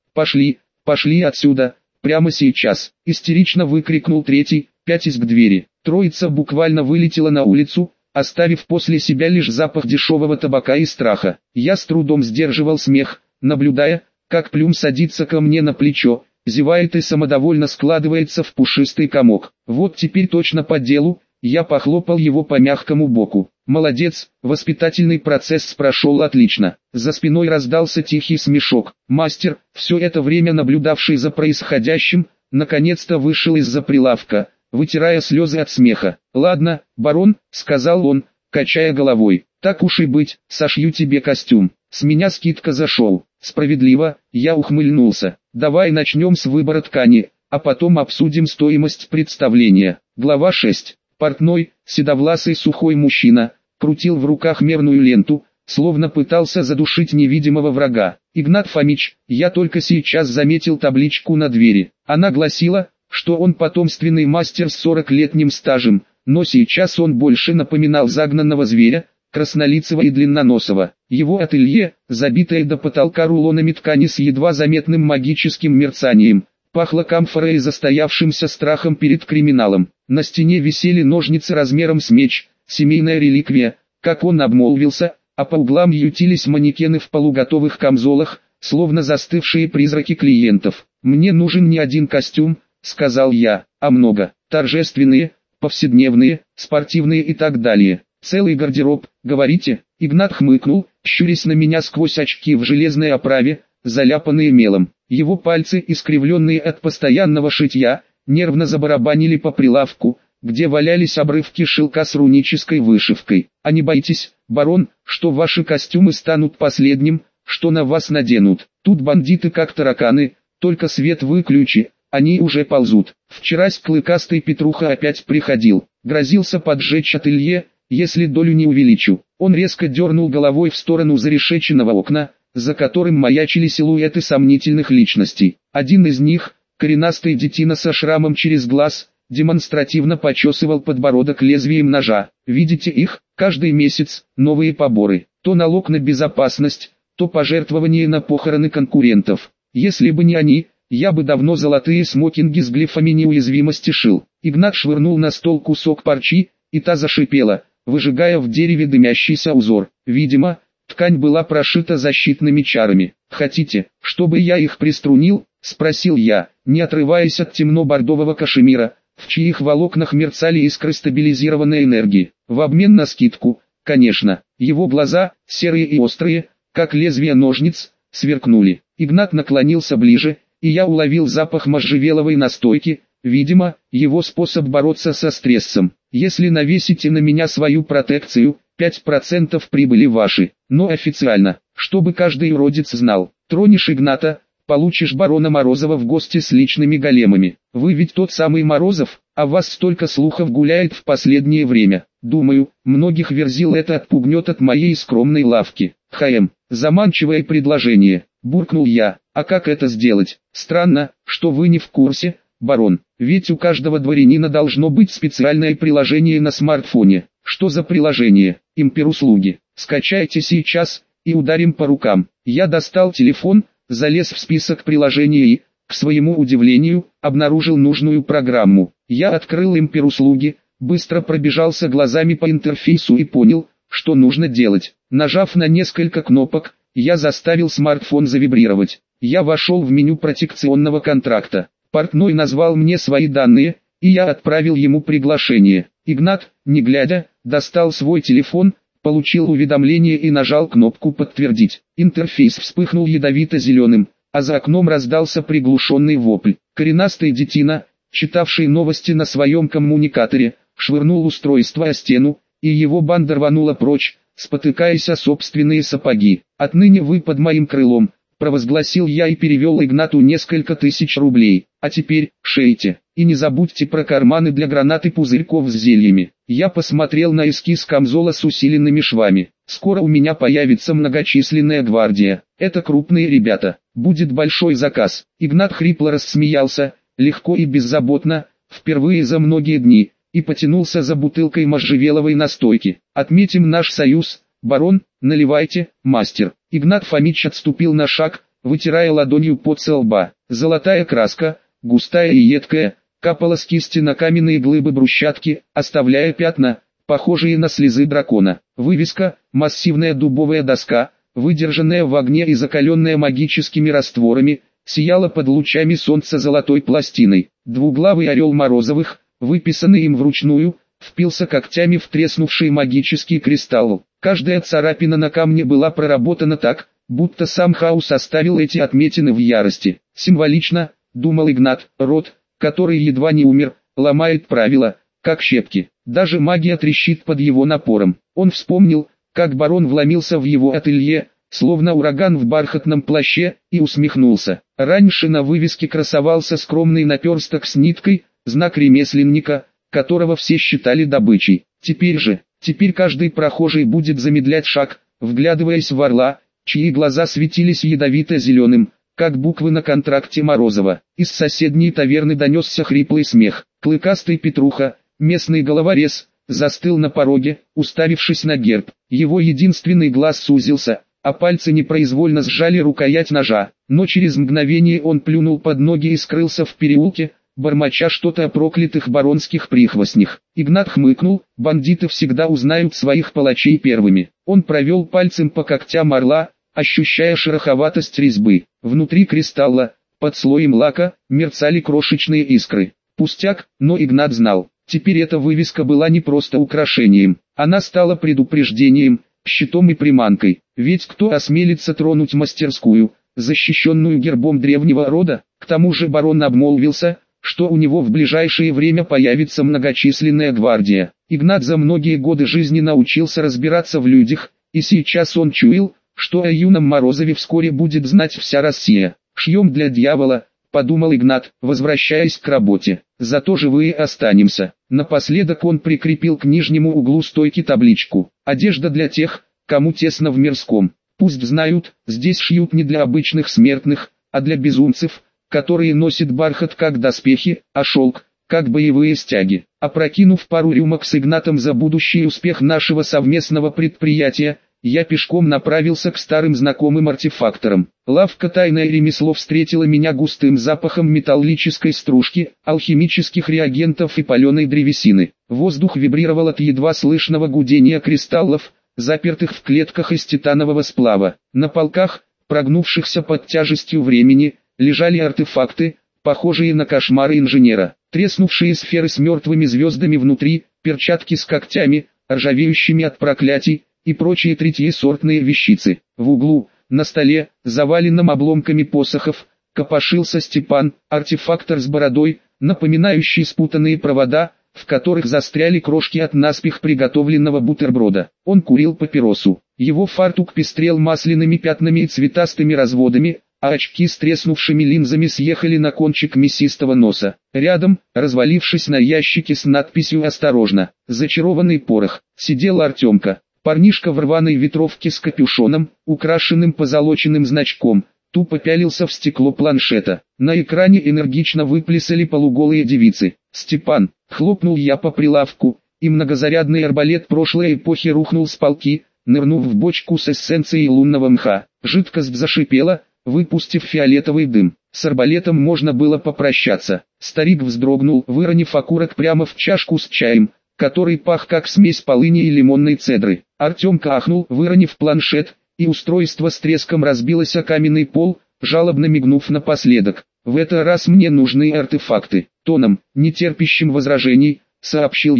Пошли отсюда, прямо сейчас!» — истерично выкрикнул третий, пятясь к двери. Троица буквально вылетела на улицу, оставив после себя лишь запах дешевого табака и страха. Я с трудом сдерживал смех, наблюдая, как Плюм садится ко мне на плечо, зевает и самодовольно складывается в пушистый комок. Вот теперь точно по делу. Я похлопал его по мягкому боку. «Молодец, воспитательный процесс прошел отлично». За спиной раздался тихий смешок. Мастер, все это время наблюдавший за происходящим, наконец-то вышел из-за прилавка, вытирая слезы от смеха. «Ладно, барон», — сказал он, качая головой, — «так уж и быть, сошью тебе костюм. С меня скидка зашел». «Справедливо», — я ухмыльнулся. «Давай начнем с выбора ткани, а потом обсудим стоимость представления». Глава 6. Портной, седовласый сухой мужчина, крутил в руках мерную ленту, словно пытался задушить невидимого врага. «Игнат Фомич», я только сейчас заметил табличку на двери. Она гласила, что он потомственный мастер с 40-летним стажем, но сейчас он больше напоминал загнанного зверя, краснолицего и длинноносого. Его ателье, забитое до потолка рулонами ткани с едва заметным магическим мерцанием, пахло камфорой и застоявшимся страхом перед криминалом. На стене висели ножницы размером с меч, семейная реликвия, как он обмолвился, а по углам ютились манекены в полуготовых камзолах, словно застывшие призраки клиентов. «Мне нужен не один костюм», — сказал я, — «а много. Торжественные, повседневные, спортивные и так далее. Целый гардероб, говорите?» Игнат хмыкнул, щурясь на меня сквозь очки в железной оправе, заляпанные мелом. Его пальцы, искривленные от постоянного шитья, нервно забарабанили по прилавку, где валялись обрывки шелка с рунической вышивкой. «А не боитесь, барон, что ваши костюмы станут последним, что на вас наденут? Тут бандиты как тараканы, только свет выключи, они уже ползут. Вчерась клыкастый Петруха опять приходил, грозился поджечь ателье, если долю не увеличу». Он резко дернул головой в сторону зарешеченного окна, за которым маячили силуэты сомнительных личностей. Один из них, коренастый детина со шрамом через глаз, демонстративно почесывал подбородок лезвием ножа. «Видите их? Каждый месяц новые поборы. То налог на безопасность, то пожертвование на похороны конкурентов. Если бы не они, я бы давно золотые смокинги с глифами неуязвимости шил». Игнат швырнул на стол кусок парчи, и та зашипела, выжигая в дереве дымящийся узор. Видимо, ткань была прошита защитными чарами. «Хотите, чтобы я их приструнил?» — спросил я, не отрываясь от темно-бордового кашемира, в чьих волокнах мерцали искры стабилизированной энергии. «В обмен на скидку, конечно». Его глаза, серые и острые, как лезвия ножниц, сверкнули. Игнат наклонился ближе, и я уловил запах можжевеловой настойки, видимо, его способ бороться со стрессом. «Если навесите на меня свою протекцию, 5% прибыли ваши, но официально, чтобы каждый уродец знал. Тронешь Игната, получишь барона Морозова в гости с личными големами. Вы ведь тот самый Морозов, а вас столько слухов гуляет в последнее время. Думаю, многих верзил это отпугнет от моей скромной лавки». Заманчивое предложение, буркнул я. «А как это сделать? Странно, что вы не в курсе, барон, ведь у каждого дворянина должно быть специальное приложение на смартфоне». «Что за приложение?» «Импер-услуги. Скачайте сейчас, и ударим по рукам». Я достал телефон, залез в список приложений и, к своему удивлению, обнаружил нужную программу. Я открыл Импер-услуги, быстро пробежался глазами по интерфейсу и понял, что нужно делать. Нажав на несколько кнопок, я заставил смартфон завибрировать. Я вошел в меню протекционного контракта. Портной назвал мне свои данные, и я отправил ему приглашение. Игнат, не глядя, достал свой телефон, Получил уведомление и нажал кнопку «Подтвердить». Интерфейс вспыхнул ядовито-зеленым, а за окном раздался приглушенный вопль. Коренастый детина, читавший новости на своем коммуникаторе, швырнул устройство о стену, и его банда рванула прочь, спотыкаясь о собственные сапоги. «Отныне вы под моим крылом», — провозгласил я и перевел Игнату несколько тысяч рублей. «А теперь, шейте, и не забудьте про карманы для гранат и пузырьков с зельями». Я посмотрел на эскиз камзола с усиленными швами. «Скоро у меня появится многочисленная гвардия. Это крупные ребята. Будет большой заказ». Игнат хрипло рассмеялся, легко и беззаботно, впервые за многие дни, и потянулся за бутылкой можжевеловой настойки. «Отметим наш союз, барон, наливайте, мастер». Игнат Фомич отступил на шаг, вытирая ладонью пот со лба. Золотая краска, густая и едкая, капала с кисти на каменные глыбы брусчатки, оставляя пятна, похожие на слезы дракона. Вывеска, массивная дубовая доска, выдержанная в огне и закаленная магическими растворами, сияла под лучами солнца золотой пластиной. Двуглавый орел Морозовых, выписанный им вручную, впился когтями в треснувший магический кристалл. Каждая царапина на камне была проработана так, будто сам хаос оставил эти отметины в ярости. Символично, думал Игнат, род, который едва не умер, ломает правила, как щепки. Даже магия трещит под его напором. Он вспомнил, как барон вломился в его ателье, словно ураган в бархатном плаще, и усмехнулся. Раньше на вывеске красовался скромный наперсток с ниткой, знак ремесленника, которого все считали добычей. Теперь каждый прохожий будет замедлять шаг, вглядываясь в орла, чьи глаза светились ядовито-зеленым, как буквы на контракте Морозова. Из соседней таверны донесся хриплый смех. Клыкастый Петруха, местный головорез, застыл на пороге, уставившись на герб. Его единственный глаз сузился, а пальцы непроизвольно сжали рукоять ножа. Но через мгновение он плюнул под ноги и скрылся в переулке, бормоча что-то о проклятых баронских прихвостнях. Игнат хмыкнул, бандиты всегда узнают своих палачей первыми. Он провел пальцем по когтям орла, ощущая шероховатость резьбы. Внутри кристалла, под слоем лака, мерцали крошечные искры. Пустяк, но Игнат знал, теперь эта вывеска была не просто украшением. Она стала предупреждением, щитом и приманкой. Ведь кто осмелится тронуть мастерскую, защищенную гербом древнего рода? К тому же барон обмолвился, что у него в ближайшее время появится многочисленная гвардия. Игнат за многие годы жизни научился разбираться в людях, и сейчас он чуял, что о юном Морозове вскоре будет знать вся Россия. «Шьем для дьявола», — подумал Игнат, возвращаясь к работе. «Зато живые останемся». Напоследок он прикрепил к нижнему углу стойки табличку: «Одежда для тех, кому тесно в мирском. Пусть знают, здесь шьют не для обычных смертных, а для безумцев, которые носят бархат как доспехи, а шелк, как боевые стяги». Опрокинув пару рюмок с Игнатом за будущий успех нашего совместного предприятия, я пешком направился к старым знакомым артефакторам. Лавка «Тайное ремесло» встретила меня густым запахом металлической стружки, алхимических реагентов и паленой древесины. Воздух вибрировал от едва слышного гудения кристаллов, запертых в клетках из титанового сплава. На полках, прогнувшихся под тяжестью времени, лежали артефакты, похожие на кошмары инженера. Треснувшие сферы с мертвыми звездами внутри, перчатки с когтями, ржавеющими от проклятий, и прочие третьесортные вещицы. В углу, на столе, заваленном обломками посохов, копошился Степан, артефактор с бородой, напоминающий спутанные провода, в которых застряли крошки от наспех приготовленного бутерброда. Он курил папиросу. Его фартук пестрел масляными пятнами и цветастыми разводами, а очки с треснувшими линзами съехали на кончик мясистого носа. Рядом, развалившись на ящике с надписью «Осторожно! Зачарованный порох», сидел Артемка. Парнишка в рваной ветровке с капюшоном, украшенным позолоченным значком, тупо пялился в стекло планшета. На экране энергично выплясали полуголые девицы. «Степан!» — хлопнул я по прилавку, и многозарядный арбалет прошлой эпохи рухнул с полки, нырнув в бочку с эссенцией лунного мха. Жидкость зашипела, выпустив фиолетовый дым. С арбалетом можно было попрощаться. Старик вздрогнул, выронив окурок прямо в чашку с чаем, который пах как смесь полыни и лимонной цедры. Артемка ахнул, выронив планшет, и устройство с треском разбилось о каменный пол, жалобно мигнув напоследок. «В этот раз мне нужны артефакты», — тоном, не терпящим возражений, сообщил я.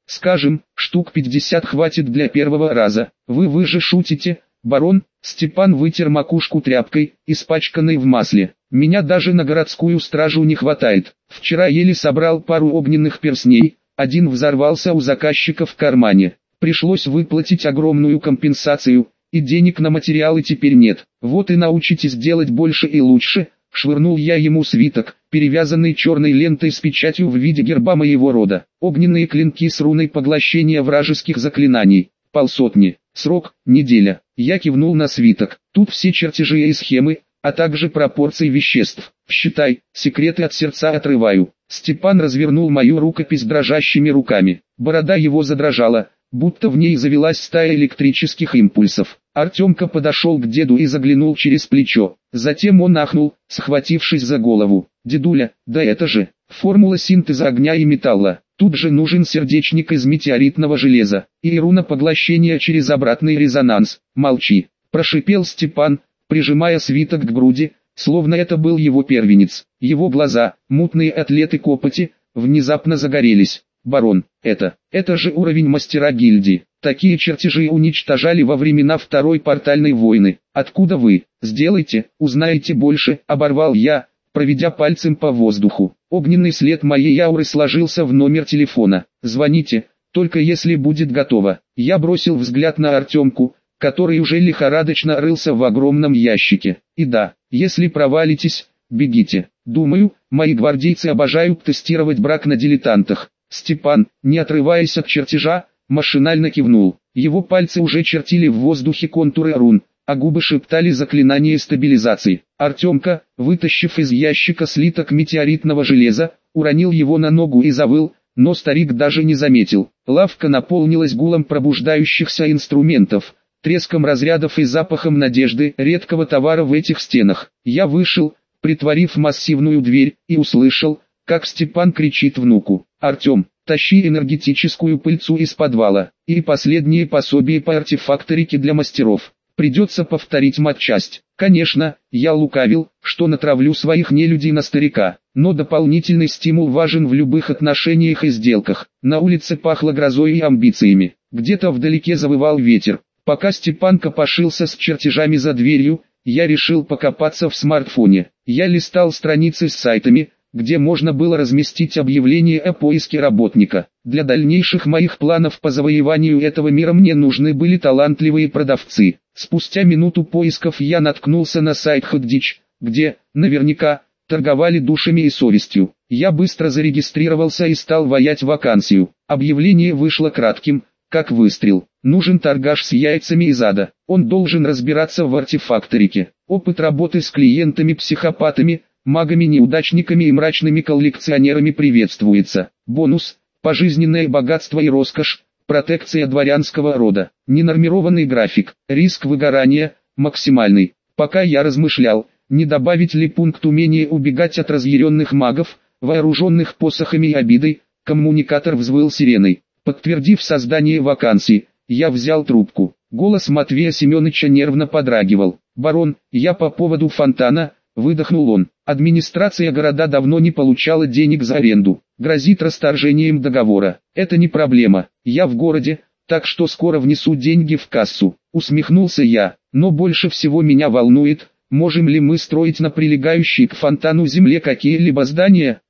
Скажем, штук 50 хватит для первого раза. Вы же шутите, барон? Степан вытер макушку тряпкой, испачканной в масле. Меня даже на городскую стражу не хватает. Вчера еле собрал пару огненных перстней, один взорвался у заказчика в кармане. Пришлось выплатить огромную компенсацию, и денег на материалы теперь нет. Вот и научитесь делать больше и лучше. Швырнул я ему свиток, перевязанный черной лентой с печатью в виде герба моего рода. Огненные клинки с руной поглощения вражеских заклинаний. Полсотни. Срок – неделя. Я кивнул на свиток. Тут все чертежи и схемы, а также пропорции веществ. Считай, секреты от сердца отрываю. Степан развернул мою рукопись дрожащими руками. Борода его задрожала, будто в ней завелась стая электрических импульсов. Артемка подошел к деду и заглянул через плечо. Затем он ахнул, схватившись за голову. «Дедуля, да это же формула синтеза огня и металла. Тут же нужен сердечник из метеоритного железа и руна поглощения через обратный резонанс». «Молчи», – прошипел Степан, прижимая свиток к груди, словно это был его первенец. Его глаза, мутные от лет и копоти, внезапно загорелись. «Барон, это же уровень мастера гильдии. Такие чертежи уничтожали во времена Второй портальной войны. Откуда вы? Сделайте, узнаете больше», – оборвал я, проведя пальцем по воздуху. Огненный след моей ауры сложился в номер телефона. «Звоните, только если будет готово». Я бросил взгляд на Артемку, который уже лихорадочно рылся в огромном ящике. «И да, если провалитесь, бегите. Думаю, мои гвардейцы обожают тестировать брак на дилетантах». Степан, не отрываясь от чертежа, машинально кивнул. Его пальцы уже чертили в воздухе контуры рун, а губы шептали заклинание стабилизации. Артемка, вытащив из ящика слиток метеоритного железа, уронил его на ногу и завыл, но старик даже не заметил. Лавка наполнилась гулом пробуждающихся инструментов, треском разрядов и запахом надежды, редкого товара в этих стенах. Я вышел, притворив массивную дверь, и услышал, как Степан кричит внуку: «Артем, тащи энергетическую пыльцу из подвала, и последние пособия по артефакторике для мастеров. Придется повторить матчасть». Конечно, я лукавил, что натравлю своих нелюдей на старика, но дополнительный стимул важен в любых отношениях и сделках. На улице пахло грозой и амбициями, где-то вдалеке завывал ветер. Пока Степан копошился с чертежами за дверью, я решил покопаться в смартфоне. Я листал страницы с сайтами, где можно было разместить объявление о поиске работника. Для дальнейших моих планов по завоеванию этого мира мне нужны были талантливые продавцы. Спустя минуту поисков я наткнулся на сайт Ходдич, где, наверняка, торговали душами и совестью. Я быстро зарегистрировался и стал ваять вакансию. Объявление вышло кратким, как выстрел. Нужен торгаш с яйцами из ада. Он должен разбираться в артефакторике. Опыт работы с клиентами-психопатами, магами-неудачниками и мрачными коллекционерами приветствуется. Бонус – пожизненное богатство и роскошь, протекция дворянского рода. Ненормированный график, риск выгорания – максимальный. Пока я размышлял, не добавить ли пункт умения убегать от разъяренных магов, вооруженных посохами и обидой, коммуникатор взвыл сиреной. Подтвердив создание вакансии, я взял трубку. Голос Матвея Семеновича нервно подрагивал. «Барон, я по поводу фонтана», – выдохнул он. «Администрация города давно не получала денег за аренду. Грозит расторжением договора. Это не проблема. Я в городе, так что скоро внесу деньги в кассу». Усмехнулся я. «Но больше всего меня волнует, можем ли мы строить на прилегающей к фонтану земле какие-либо здания?»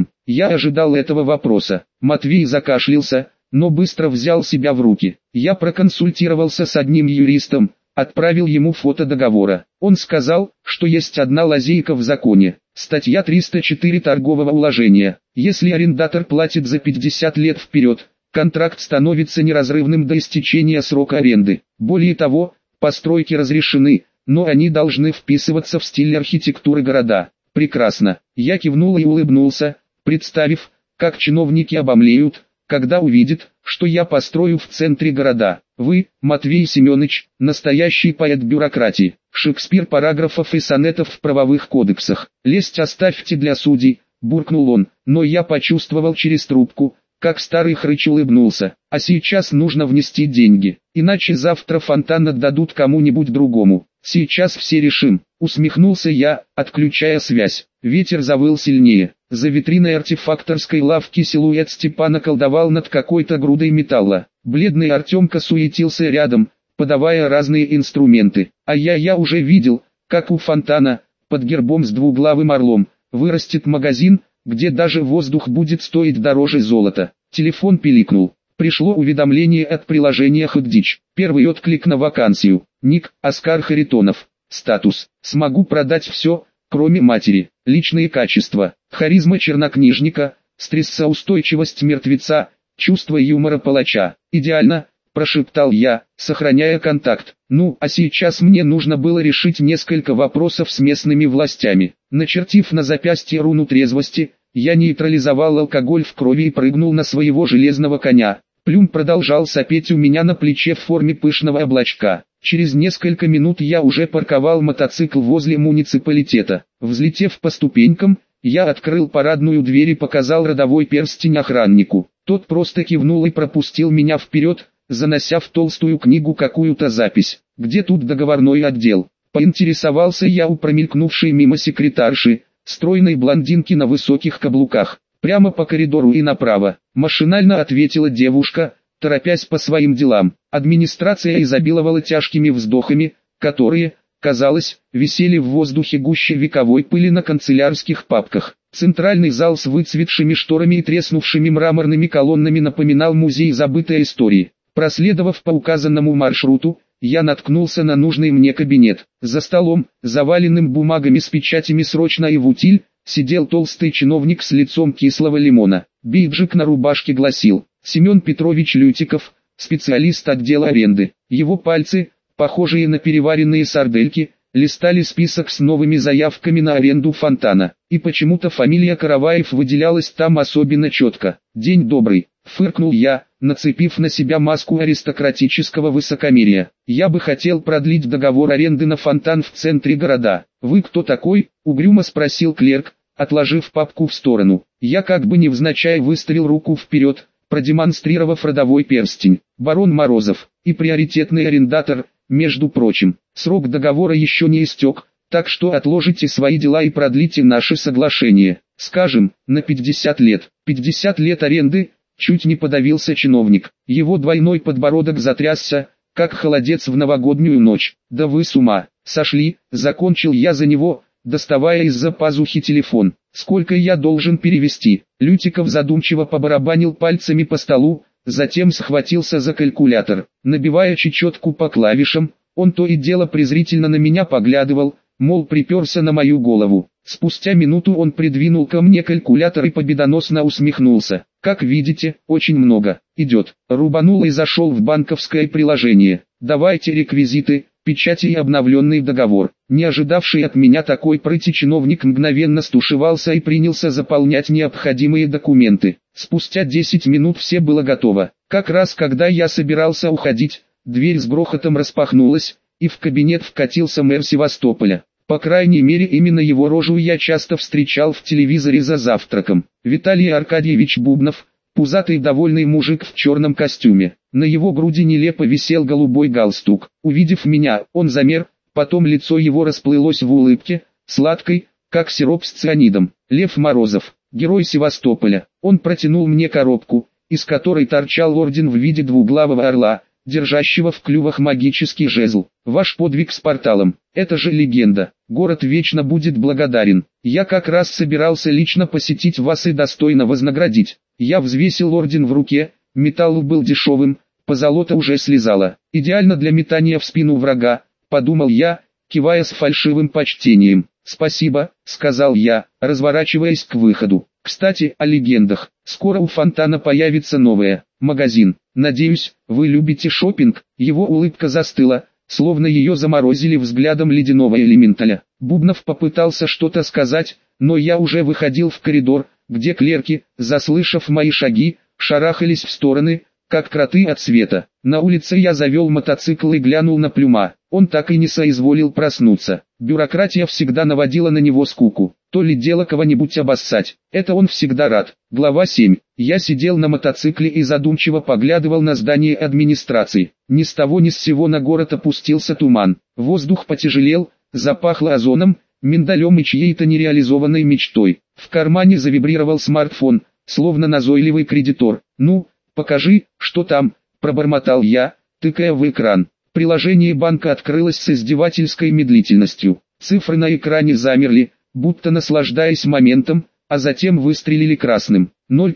Я ожидал этого вопроса. Матвей закашлялся, но быстро взял себя в руки. Я проконсультировался с одним юристом, отправил ему фото договора. Он сказал, что есть одна лазейка в законе. Статья 304 торгового уложения. Если арендатор платит за 50 лет вперед, контракт становится неразрывным до истечения срока аренды. Более того, постройки разрешены, но они должны вписываться в стиль архитектуры города. Прекрасно. Я кивнул и улыбнулся, представив, как чиновники обомлеют, когда увидят, что я построю в центре города. Вы, Матвей Семенович, настоящий поэт бюрократии. Шекспир параграфов и сонетов в правовых кодексах. Лесть оставьте для судей, буркнул он, но я почувствовал через трубку, как старый хрыч улыбнулся. А сейчас нужно внести деньги, иначе завтра фонтан отдадут кому-нибудь другому. Сейчас все решим. Усмехнулся я, отключая связь. Ветер завыл сильнее. За витриной артефакторской лавки силуэт Степана колдовал над какой-то грудой металла. Бледный Артемка суетился рядом, подавая разные инструменты. А я уже видел, как у фонтана, под гербом с двуглавым орлом, вырастет магазин, где даже воздух будет стоить дороже золота. Телефон пиликнул. Пришло уведомление от приложения Ходдич. Первый отклик на вакансию. Ник: Оскар Харитонов. Статус: смогу продать все, кроме матери. Личные качества: харизма чернокнижника, стрессоустойчивость мертвеца, чувство юмора палача. Идеально, прошептал я, сохраняя контакт. Ну, а сейчас мне нужно было решить несколько вопросов с местными властями. Начертив на запястье руну трезвости, я нейтрализовал алкоголь в крови и прыгнул на своего железного коня. Плюм продолжал сопеть у меня на плече в форме пышного облачка. Через несколько минут я уже парковал мотоцикл возле муниципалитета. Взлетев по ступенькам, я открыл парадную дверь и показал родовой перстень охраннику. Тот просто кивнул и пропустил меня вперед, занося в толстую книгу какую-то запись. Где тут договорной отдел? Поинтересовался я у промелькнувшей мимо секретарши, стройной блондинки на высоких каблуках. Прямо по коридору и направо, машинально ответила девушка, торопясь по своим делам. Администрация изобиловала тяжкими вздохами, которые, казалось, висели в воздухе гуще вековой пыли на канцелярских папках. Центральный зал с выцветшими шторами и треснувшими мраморными колоннами напоминал музей забытой истории. Проследовав по указанному маршруту, я наткнулся на нужный мне кабинет. За столом, заваленным бумагами с печатями «Срочно» и «В утиль», сидел толстый чиновник с лицом кислого лимона. Бейджик на рубашке гласил: Семен Петрович Лютиков, специалист отдела аренды. Его пальцы, похожие на переваренные сардельки, листали список с новыми заявками на аренду фонтана. И почему-то фамилия Караваев выделялась там особенно четко. «День добрый», — фыркнул я, нацепив на себя маску аристократического высокомерия. «Я бы хотел продлить договор аренды на фонтан в центре города». «Вы кто такой?» — угрюмо спросил клерк, отложив папку в сторону. Я как бы невзначай выставил руку вперед, продемонстрировав родовой перстень. «Барон Морозов, и приоритетный арендатор, между прочим. Срок договора еще не истек, так что отложите свои дела и продлите наше соглашение. Скажем, на 50 лет». 50 лет аренды? Чуть не подавился чиновник. Его двойной подбородок затрясся, как холодец в новогоднюю ночь. «Да вы с ума сошли», — закончил я за него, доставая из-за пазухи телефон. «Сколько я должен перевести?» Лютиков задумчиво побарабанил пальцами по столу, затем схватился за калькулятор. Набивая чечетку по клавишам, он то и дело презрительно на меня поглядывал, мол, приперся на мою голову. Спустя минуту он придвинул ко мне калькулятор и победоносно усмехнулся. «Как видите, очень много. Идет». Рубанул и зашел в банковское приложение. «Давайте реквизиты, печати и обновленный договор». Не ожидавший от меня такой прыти чиновник мгновенно стушевался и принялся заполнять необходимые документы. Спустя 10 минут все было готово. Как раз когда я собирался уходить, дверь с грохотом распахнулась, и в кабинет вкатился мэр Севастополя. По крайней мере именно его рожу я часто встречал в телевизоре за завтраком. Виталий Аркадьевич Бубнов, пузатый довольный мужик в черном костюме. На его груди нелепо висел голубой галстук. Увидев меня, он замер, потом лицо его расплылось в улыбке, сладкой, как сироп с цианидом. Лев Морозов, герой Севастополя. Он протянул мне коробку, из которой торчал орден в виде двуглавого орла, держащего в клювах магический жезл. «Ваш подвиг с порталом, это же легенда. Город вечно будет благодарен. Я как раз собирался лично посетить вас и достойно вознаградить». Я взвесил орден в руке, металл был дешевым, позолота уже слезала. «Идеально для метания в спину врага», — подумал я, кивая с фальшивым почтением. «Спасибо», — сказал я, разворачиваясь к выходу. «Кстати, о легендах. Скоро у фонтана появится новый магазин. Надеюсь, вы любите шопинг». Его улыбка застыла, словно ее заморозили взглядом ледяного элементаля. Бубнов попытался что-то сказать, но я уже выходил в коридор, где клерки, заслышав мои шаги, шарахались в стороны, как кроты от света. На улице я завел мотоцикл и глянул на Плюма. Он так и не соизволил проснуться. Бюрократия всегда наводила на него скуку. То ли дело кого-нибудь обоссать. Это он всегда рад. Глава 7. Я сидел на мотоцикле и задумчиво поглядывал на здание администрации. Ни с того ни с сего на город опустился туман. Воздух потяжелел, запахло озоном, миндалем и чьей-то нереализованной мечтой. В кармане завибрировал смартфон, словно назойливый кредитор. «Ну, покажи, что там», – пробормотал я, тыкая в экран. Приложение банка открылось с издевательской медлительностью. Цифры на экране замерли, будто наслаждаясь моментом, а затем выстрелили красным.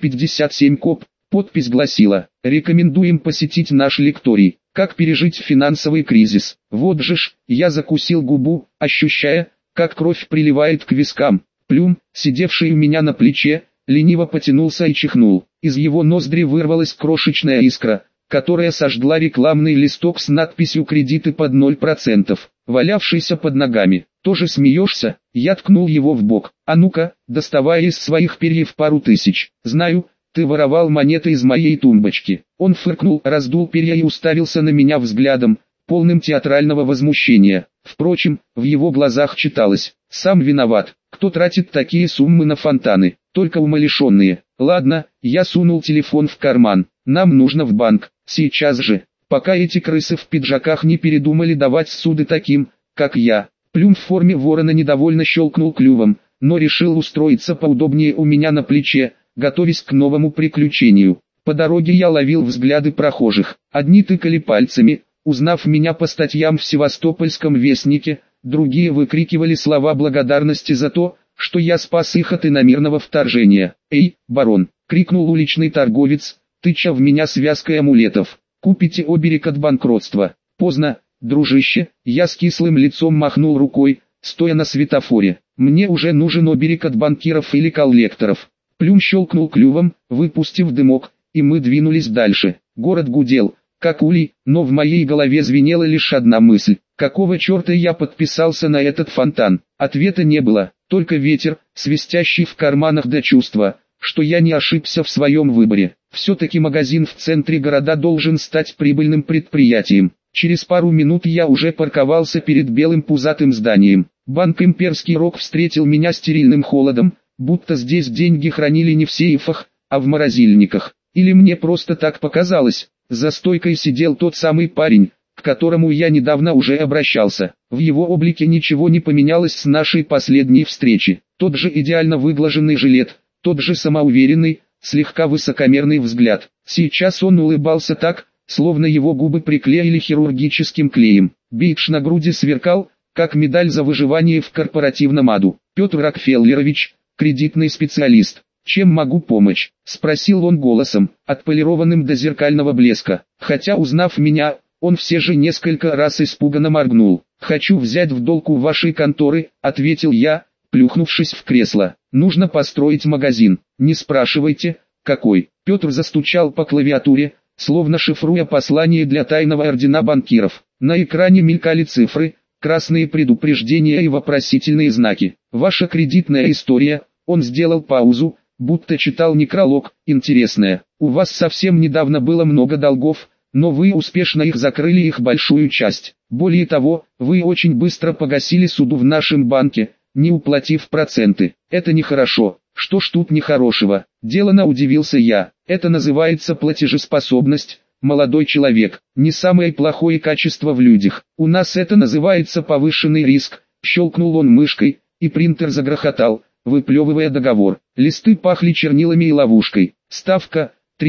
0,57 коп. Подпись гласила: «Рекомендуем посетить наш лекторий. Как пережить финансовый кризис». Вот же ж, я закусил губу, ощущая, как кровь приливает к вискам. Плюм, сидевший у меня на плече, лениво потянулся и чихнул. Из его ноздри вырвалась крошечная искра, которая сожгла рекламный листок с надписью «Кредиты под 0%», валявшийся под ногами. «Тоже смеешься?» Я ткнул его в бок. «А ну-ка, доставай из своих перьев пару тысяч. Знаю, ты воровал монеты из моей тумбочки». Он фыркнул, раздул перья и уставился на меня взглядом, полным театрального возмущения. Впрочем, в его глазах читалось: «Сам виноват, кто тратит такие суммы на фонтаны, только умалишенные». «Ладно», я сунул телефон в карман, «нам нужно в банк, сейчас же, пока эти крысы в пиджаках не передумали давать суды таким, как я». Плюм в форме ворона недовольно щелкнул клювом, но решил устроиться поудобнее у меня на плече, готовясь к новому приключению. По дороге я ловил взгляды прохожих. Одни тыкали пальцами, узнав меня по статьям в Севастопольском вестнике, другие выкрикивали слова благодарности за то, что я спас их от иномирного вторжения. «Эй, барон!» — крикнул уличный торговец, тыча в меня связкой амулетов. «Купите оберег от банкротства». «Поздно, дружище», я с кислым лицом махнул рукой, стоя на светофоре. «Мне уже нужен оберег от банкиров или коллекторов». Плюм щелкнул клювом, выпустив дымок, и мы двинулись дальше. Город гудел, как улей, но в моей голове звенела лишь одна мысль: какого черта я подписался на этот фонтан? Ответа не было, только ветер, свистящий в карманах, до чувства, что я не ошибся в своем выборе. Все-таки магазин в центре города должен стать прибыльным предприятием. Через пару минут я уже парковался перед белым пузатым зданием. Банк «Имперский Рог» встретил меня стерильным холодом, будто здесь деньги хранили не в сейфах, а в морозильниках. Или мне просто так показалось. За стойкой сидел тот самый парень, к которому я недавно уже обращался. В его облике ничего не поменялось с нашей последней встречи. Тот же идеально выглаженный жилет, тот же самоуверенный, слегка высокомерный взгляд. Сейчас он улыбался так, словно его губы приклеили хирургическим клеем. Бейдж на груди сверкал, как медаль за выживание в корпоративном аду. «Петр Рокфеллерович, кредитный специалист. Чем могу помочь?» — спросил он голосом, отполированным до зеркального блеска. Хотя, узнав меня, он все же несколько раз испуганно моргнул. «Хочу взять в долг у вашей конторы», — ответил я, плюхнувшись в кресло. «Нужно построить магазин». «Не спрашивайте, какой». Петр застучал по клавиатуре, словно шифруя послание для тайного ордена банкиров. На экране мелькали цифры, красные предупреждения и вопросительные знаки. «Ваша кредитная история». Он сделал паузу, будто читал некролог. «Интересная. У вас совсем недавно было много долгов, но вы успешно их закрыли, их большую часть. Более того, вы очень быстро погасили суду в нашем банке, не уплатив проценты. Это нехорошо». «Что ж тут нехорошего?» — делано удивился я. «Это называется платежеспособность, молодой человек. Не самое плохое качество в людях. У нас это называется повышенный риск». Щелкнул он мышкой, и принтер загрохотал, выплевывая договор. Листы пахли чернилами и ловушкой. «Ставка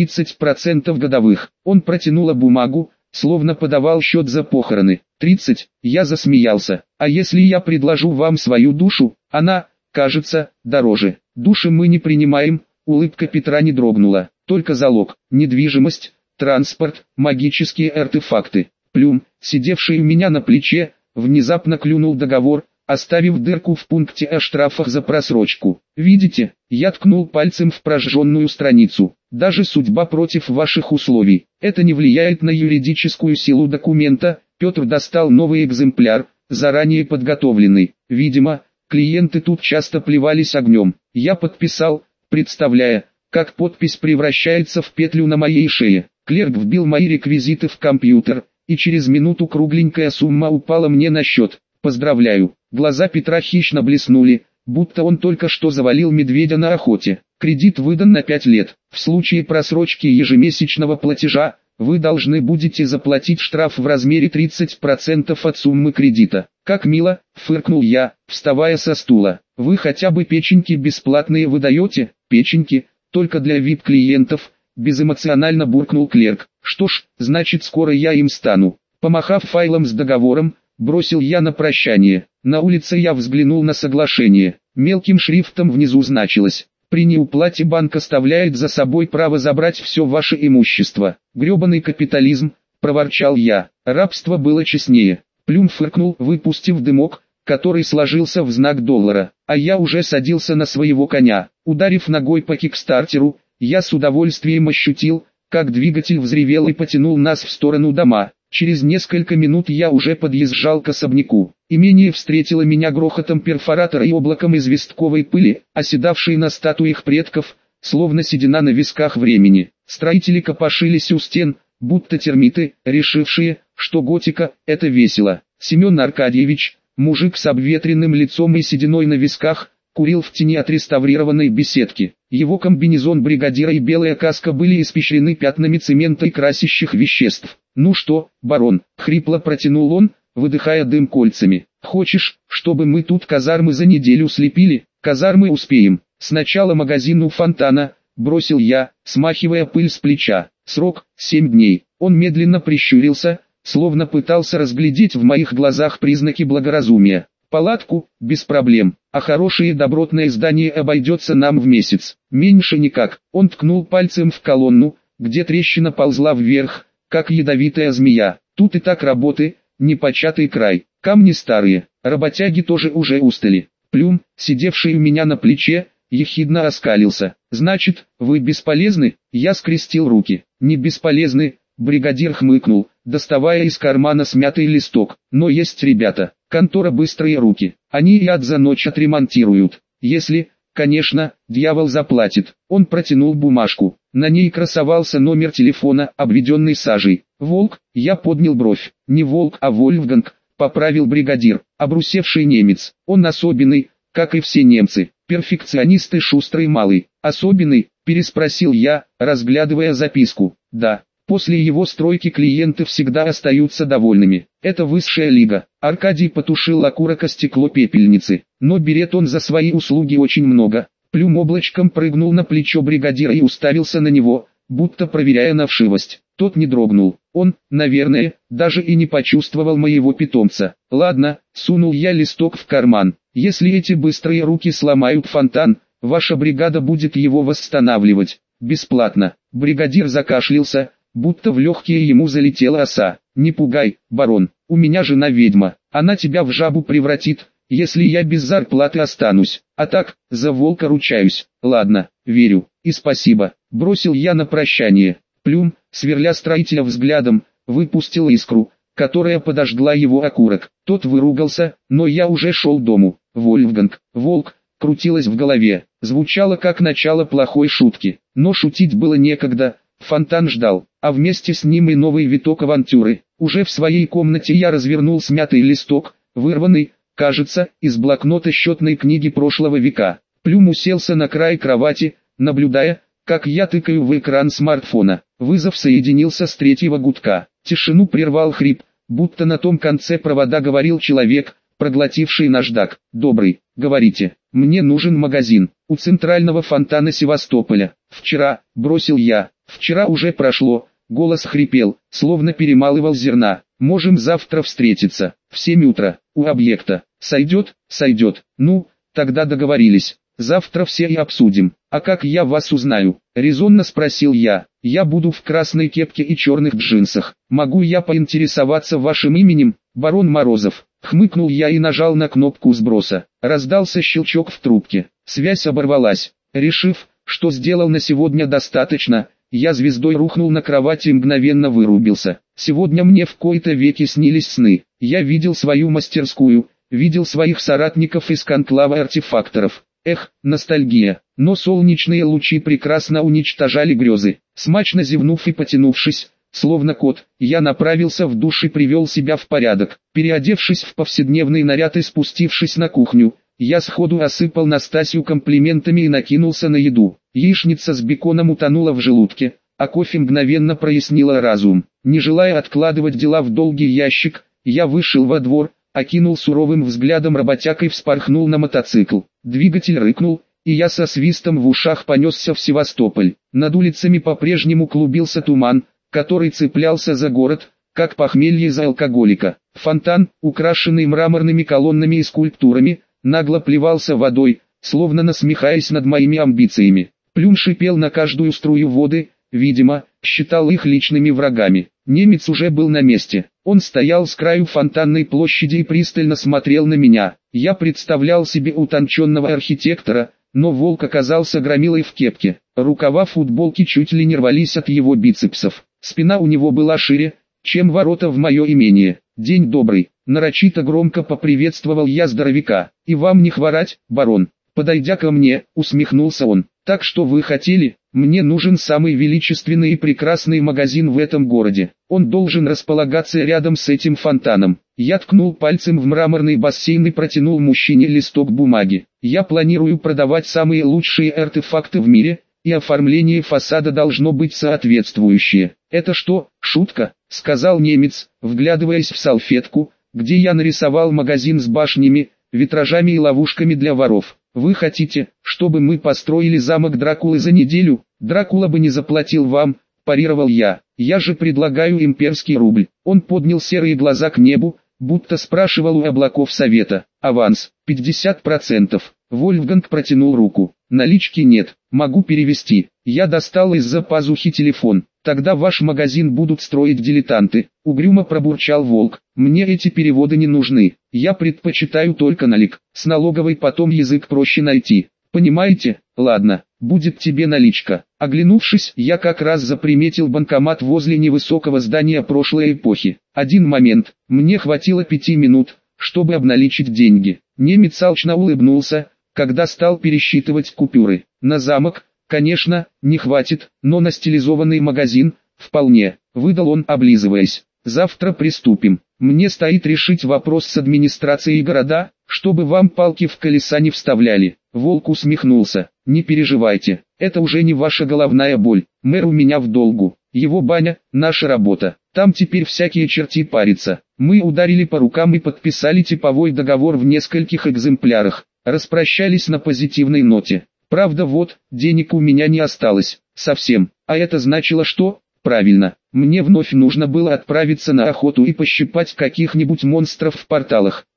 30% годовых». Он протянула бумагу, словно подавал счет за похороны. 30. Я засмеялся. «А если я предложу вам свою душу? Она, кажется, дороже». «Души мы не принимаем», улыбка Петра не дрогнула. «Только залог, недвижимость, транспорт, магические артефакты». Плюм, сидевший у меня на плече, внезапно клюнул договор, оставив дырку в пункте о штрафах за просрочку. «Видите?» Я ткнул пальцем в прожженную страницу. «Даже судьба против ваших условий. Это не влияет на юридическую силу документа». Петр достал новый экземпляр, заранее подготовленный. Видимо, клиенты тут часто плевались огнем. Я подписал, представляя, как подпись превращается в петлю на моей шее. Клерк вбил мои реквизиты в компьютер, и через минуту кругленькая сумма упала мне на счет. «Поздравляю». Глаза Петра хищно блеснули, будто он только что завалил медведя на охоте. «Кредит выдан на 5 лет. В случае просрочки ежемесячного платежа, вы должны будете заплатить штраф в размере 30% от суммы кредита. Как мило, фыркнул я, вставая со стула. Вы хотя бы печеньки бесплатные выдаете? Печеньки, только для VIP-клиентов, безэмоционально буркнул клерк. Что ж, значит скоро я им стану. Помахав файлом с договором, бросил я на прощание. На улице я взглянул на соглашение. Мелким шрифтом внизу значилось: при неуплате банк оставляет за собой право забрать все ваше имущество. Гребаный капитализм, проворчал я. Рабство было честнее. Плюм фыркнул, выпустив дымок, который сложился в знак доллара. А я уже садился на своего коня. Ударив ногой по кикстартеру, я с удовольствием ощутил, как двигатель взревел и потянул нас в сторону дома. Через несколько минут я уже подъезжал к особняку. Имение встретило меня грохотом перфоратора и облаком известковой пыли, оседавшей на статуях предков, словно седина на висках времени. Строители копошились у стен, будто термиты, решившие, что готика – это весело. Семен Аркадьевич, мужик с обветренным лицом и сединой на висках, курил в тени отреставрированной беседки. Его комбинезон бригадира и белая каска были испещрены пятнами цемента и красящих веществ. «Ну что, барон?» — хрипло протянул он, выдыхая дым кольцами. «Хочешь, чтобы мы тут казармы за неделю слепили?» «Казармы успеем. Сначала магазин у фонтана», — бросил я, смахивая пыль с плеча. «Срок — 7 дней». Он медленно прищурился, словно пытался разглядеть в моих глазах признаки благоразумия. «Палатку, без проблем, а хорошее добротное здание обойдется нам в месяц. Меньше никак». Он ткнул пальцем в колонну, где трещина ползла вверх, как ядовитая змея. Тут и так работы, непочатый край. Камни старые, работяги тоже уже устали. Плюм, сидевший у меня на плече, ехидно оскалился. «Значит, вы бесполезны?» Я скрестил руки. «Не бесполезны», бригадир хмыкнул, доставая из кармана смятый листок. «Но есть ребята. Контора «Быстрые руки». Они яд за ночь отремонтируют. Если, конечно, дьявол заплатит». Он протянул бумажку. На ней красовался номер телефона, обведенный сажей. «Волк», я поднял бровь. «Не Волк, а Вольфганг», поправил бригадир. «Обрусевший немец. Он особенный, как и все немцы. Перфекционист и шустрый малый». «Особенный?» переспросил я, разглядывая записку. «Да». После его стройки клиенты всегда остаются довольными. Это высшая лига. Аркадий потушил окурок о стекло пепельницы. Но берет он за свои услуги очень много. Плюм облачком прыгнул на плечо бригадира и уставился на него, будто проверяя на вшивость. Тот не дрогнул. Он, наверное, даже и не почувствовал моего питомца. «Ладно», сунул я листок в карман. «Если эти быстрые руки сломают фонтан, ваша бригада будет его восстанавливать. Бесплатно». Бригадир закашлялся, будто в легкие ему залетела оса. «Не пугай, барон, у меня жена ведьма, она тебя в жабу превратит, если я без зарплаты останусь, а так, за волка ручаюсь». «Ладно, верю, и спасибо», бросил я на прощание. Плюм, сверля строителя взглядом, выпустил искру, которая подожгла его окурок. Тот выругался, но я уже шел к дому. «Вольфганг, волк», крутилось в голове, звучало как начало плохой шутки, но шутить было некогда. Фонтан ждал, а вместе с ним и новый виток авантюры. Уже в своей комнате я развернул смятый листок, вырванный, кажется, из блокнота счетной книги прошлого века. Плюм уселся на край кровати, наблюдая, как я тыкаю в экран смартфона. Вызов соединился с третьего гудка. Тишину прервал хрип, будто на том конце провода говорил человек, проглотивший наждак. «Добрый, говорите, мне нужен магазин у центрального фонтана Севастополя. Вчера», бросил я. «Вчера уже прошло», голос хрипел, словно перемалывал зерна. «Можем завтра встретиться, в 7 утра, у объекта». «Сойдет?» «Сойдет. Ну, тогда договорились. Завтра все и обсудим». «А как я вас узнаю?» резонно спросил я. «Я буду в красной кепке и черных джинсах. Могу я поинтересоваться вашим именем?» «Барон Морозов». Хмыкнул я и нажал на кнопку сброса. Раздался щелчок в трубке. Связь оборвалась. Решив, что сделал на сегодня достаточно, я звездой рухнул на кровати и мгновенно вырубился. Сегодня мне в кои-то веки снились сны. Я видел свою мастерскую, видел своих соратников из конклава артефакторов. Эх, ностальгия. Но солнечные лучи прекрасно уничтожали грезы. Смачно зевнув и потянувшись, словно кот, я направился в душ и привел себя в порядок. Переодевшись в повседневный наряд и спустившись на кухню, я сходу осыпал Настасью комплиментами и накинулся на еду. Яичница с беконом утонула в желудке, а кофе мгновенно прояснило разум. Не желая откладывать дела в долгий ящик, я вышел во двор, окинул суровым взглядом работяг и вспорхнул на мотоцикл. Двигатель рыкнул, и я со свистом в ушах понесся в Севастополь. Над улицами по-прежнему клубился туман, который цеплялся за город, как похмелье за алкоголика. Фонтан, украшенный мраморными колоннами и скульптурами, нагло плевался водой, словно насмехаясь над моими амбициями. Плюм шипел на каждую струю воды, видимо, считал их личными врагами. Немец уже был на месте. Он стоял с краю фонтанной площади и пристально смотрел на меня. Я представлял себе утонченного архитектора, но волк оказался громилой в кепке. Рукава футболки чуть ли не рвались от его бицепсов. Спина у него была шире, чем ворота в мое имение. «День добрый», нарочито громко поприветствовал я здоровяка. «И вам не хворать, барон». Подойдя ко мне, усмехнулся он. «Так что вы хотели? Мне нужен самый величественный и прекрасный магазин в этом городе. Он должен располагаться рядом с этим фонтаном». Я ткнул пальцем в мраморный бассейн и протянул мужчине листок бумаги. «Я планирую продавать самые лучшие артефакты в мире, и оформление фасада должно быть соответствующее». «Это что, шутка?» — сказал немец, вглядываясь в салфетку, где я нарисовал магазин с башнями, витражами и ловушками для воров. «Вы хотите, чтобы мы построили замок Дракулы за неделю?» «Дракула бы не заплатил вам», – парировал я. «Я же предлагаю имперский рубль». Он поднял серые глаза к небу, будто спрашивал у облаков совета. «Аванс, 50%. Вольфганг протянул руку. «Налички нет, могу перевести». Я достал из-за пазухи телефон. «Тогда ваш магазин будут строить дилетанты», — угрюмо пробурчал волк. «Мне эти переводы не нужны. Я предпочитаю только налик. С налоговой потом язык проще найти. Понимаете? Ладно, будет тебе наличка». Оглянувшись, я как раз заприметил банкомат возле невысокого здания прошлой эпохи. Один момент, мне хватило 5 минут, чтобы обналичить деньги. Немец алчно улыбнулся, когда стал пересчитывать купюры. «На замок, конечно, не хватит, но на стилизованный магазин – вполне», – выдал он, облизываясь. «Завтра приступим. Мне стоит решить вопрос с администрацией города, чтобы вам палки в колеса не вставляли». Волк усмехнулся. «Не переживайте, это уже не ваша головная боль. Мэр у меня в долгу. Его баня – наша работа. Там теперь всякие черти парятся. Мы ударили по рукам и подписали типовой договор в нескольких экземплярах. Распрощались на позитивной ноте. Правда вот, денег у меня не осталось, совсем. А это значило что? Правильно, мне вновь нужно было отправиться на охоту и пощипать каких-нибудь монстров в порталах.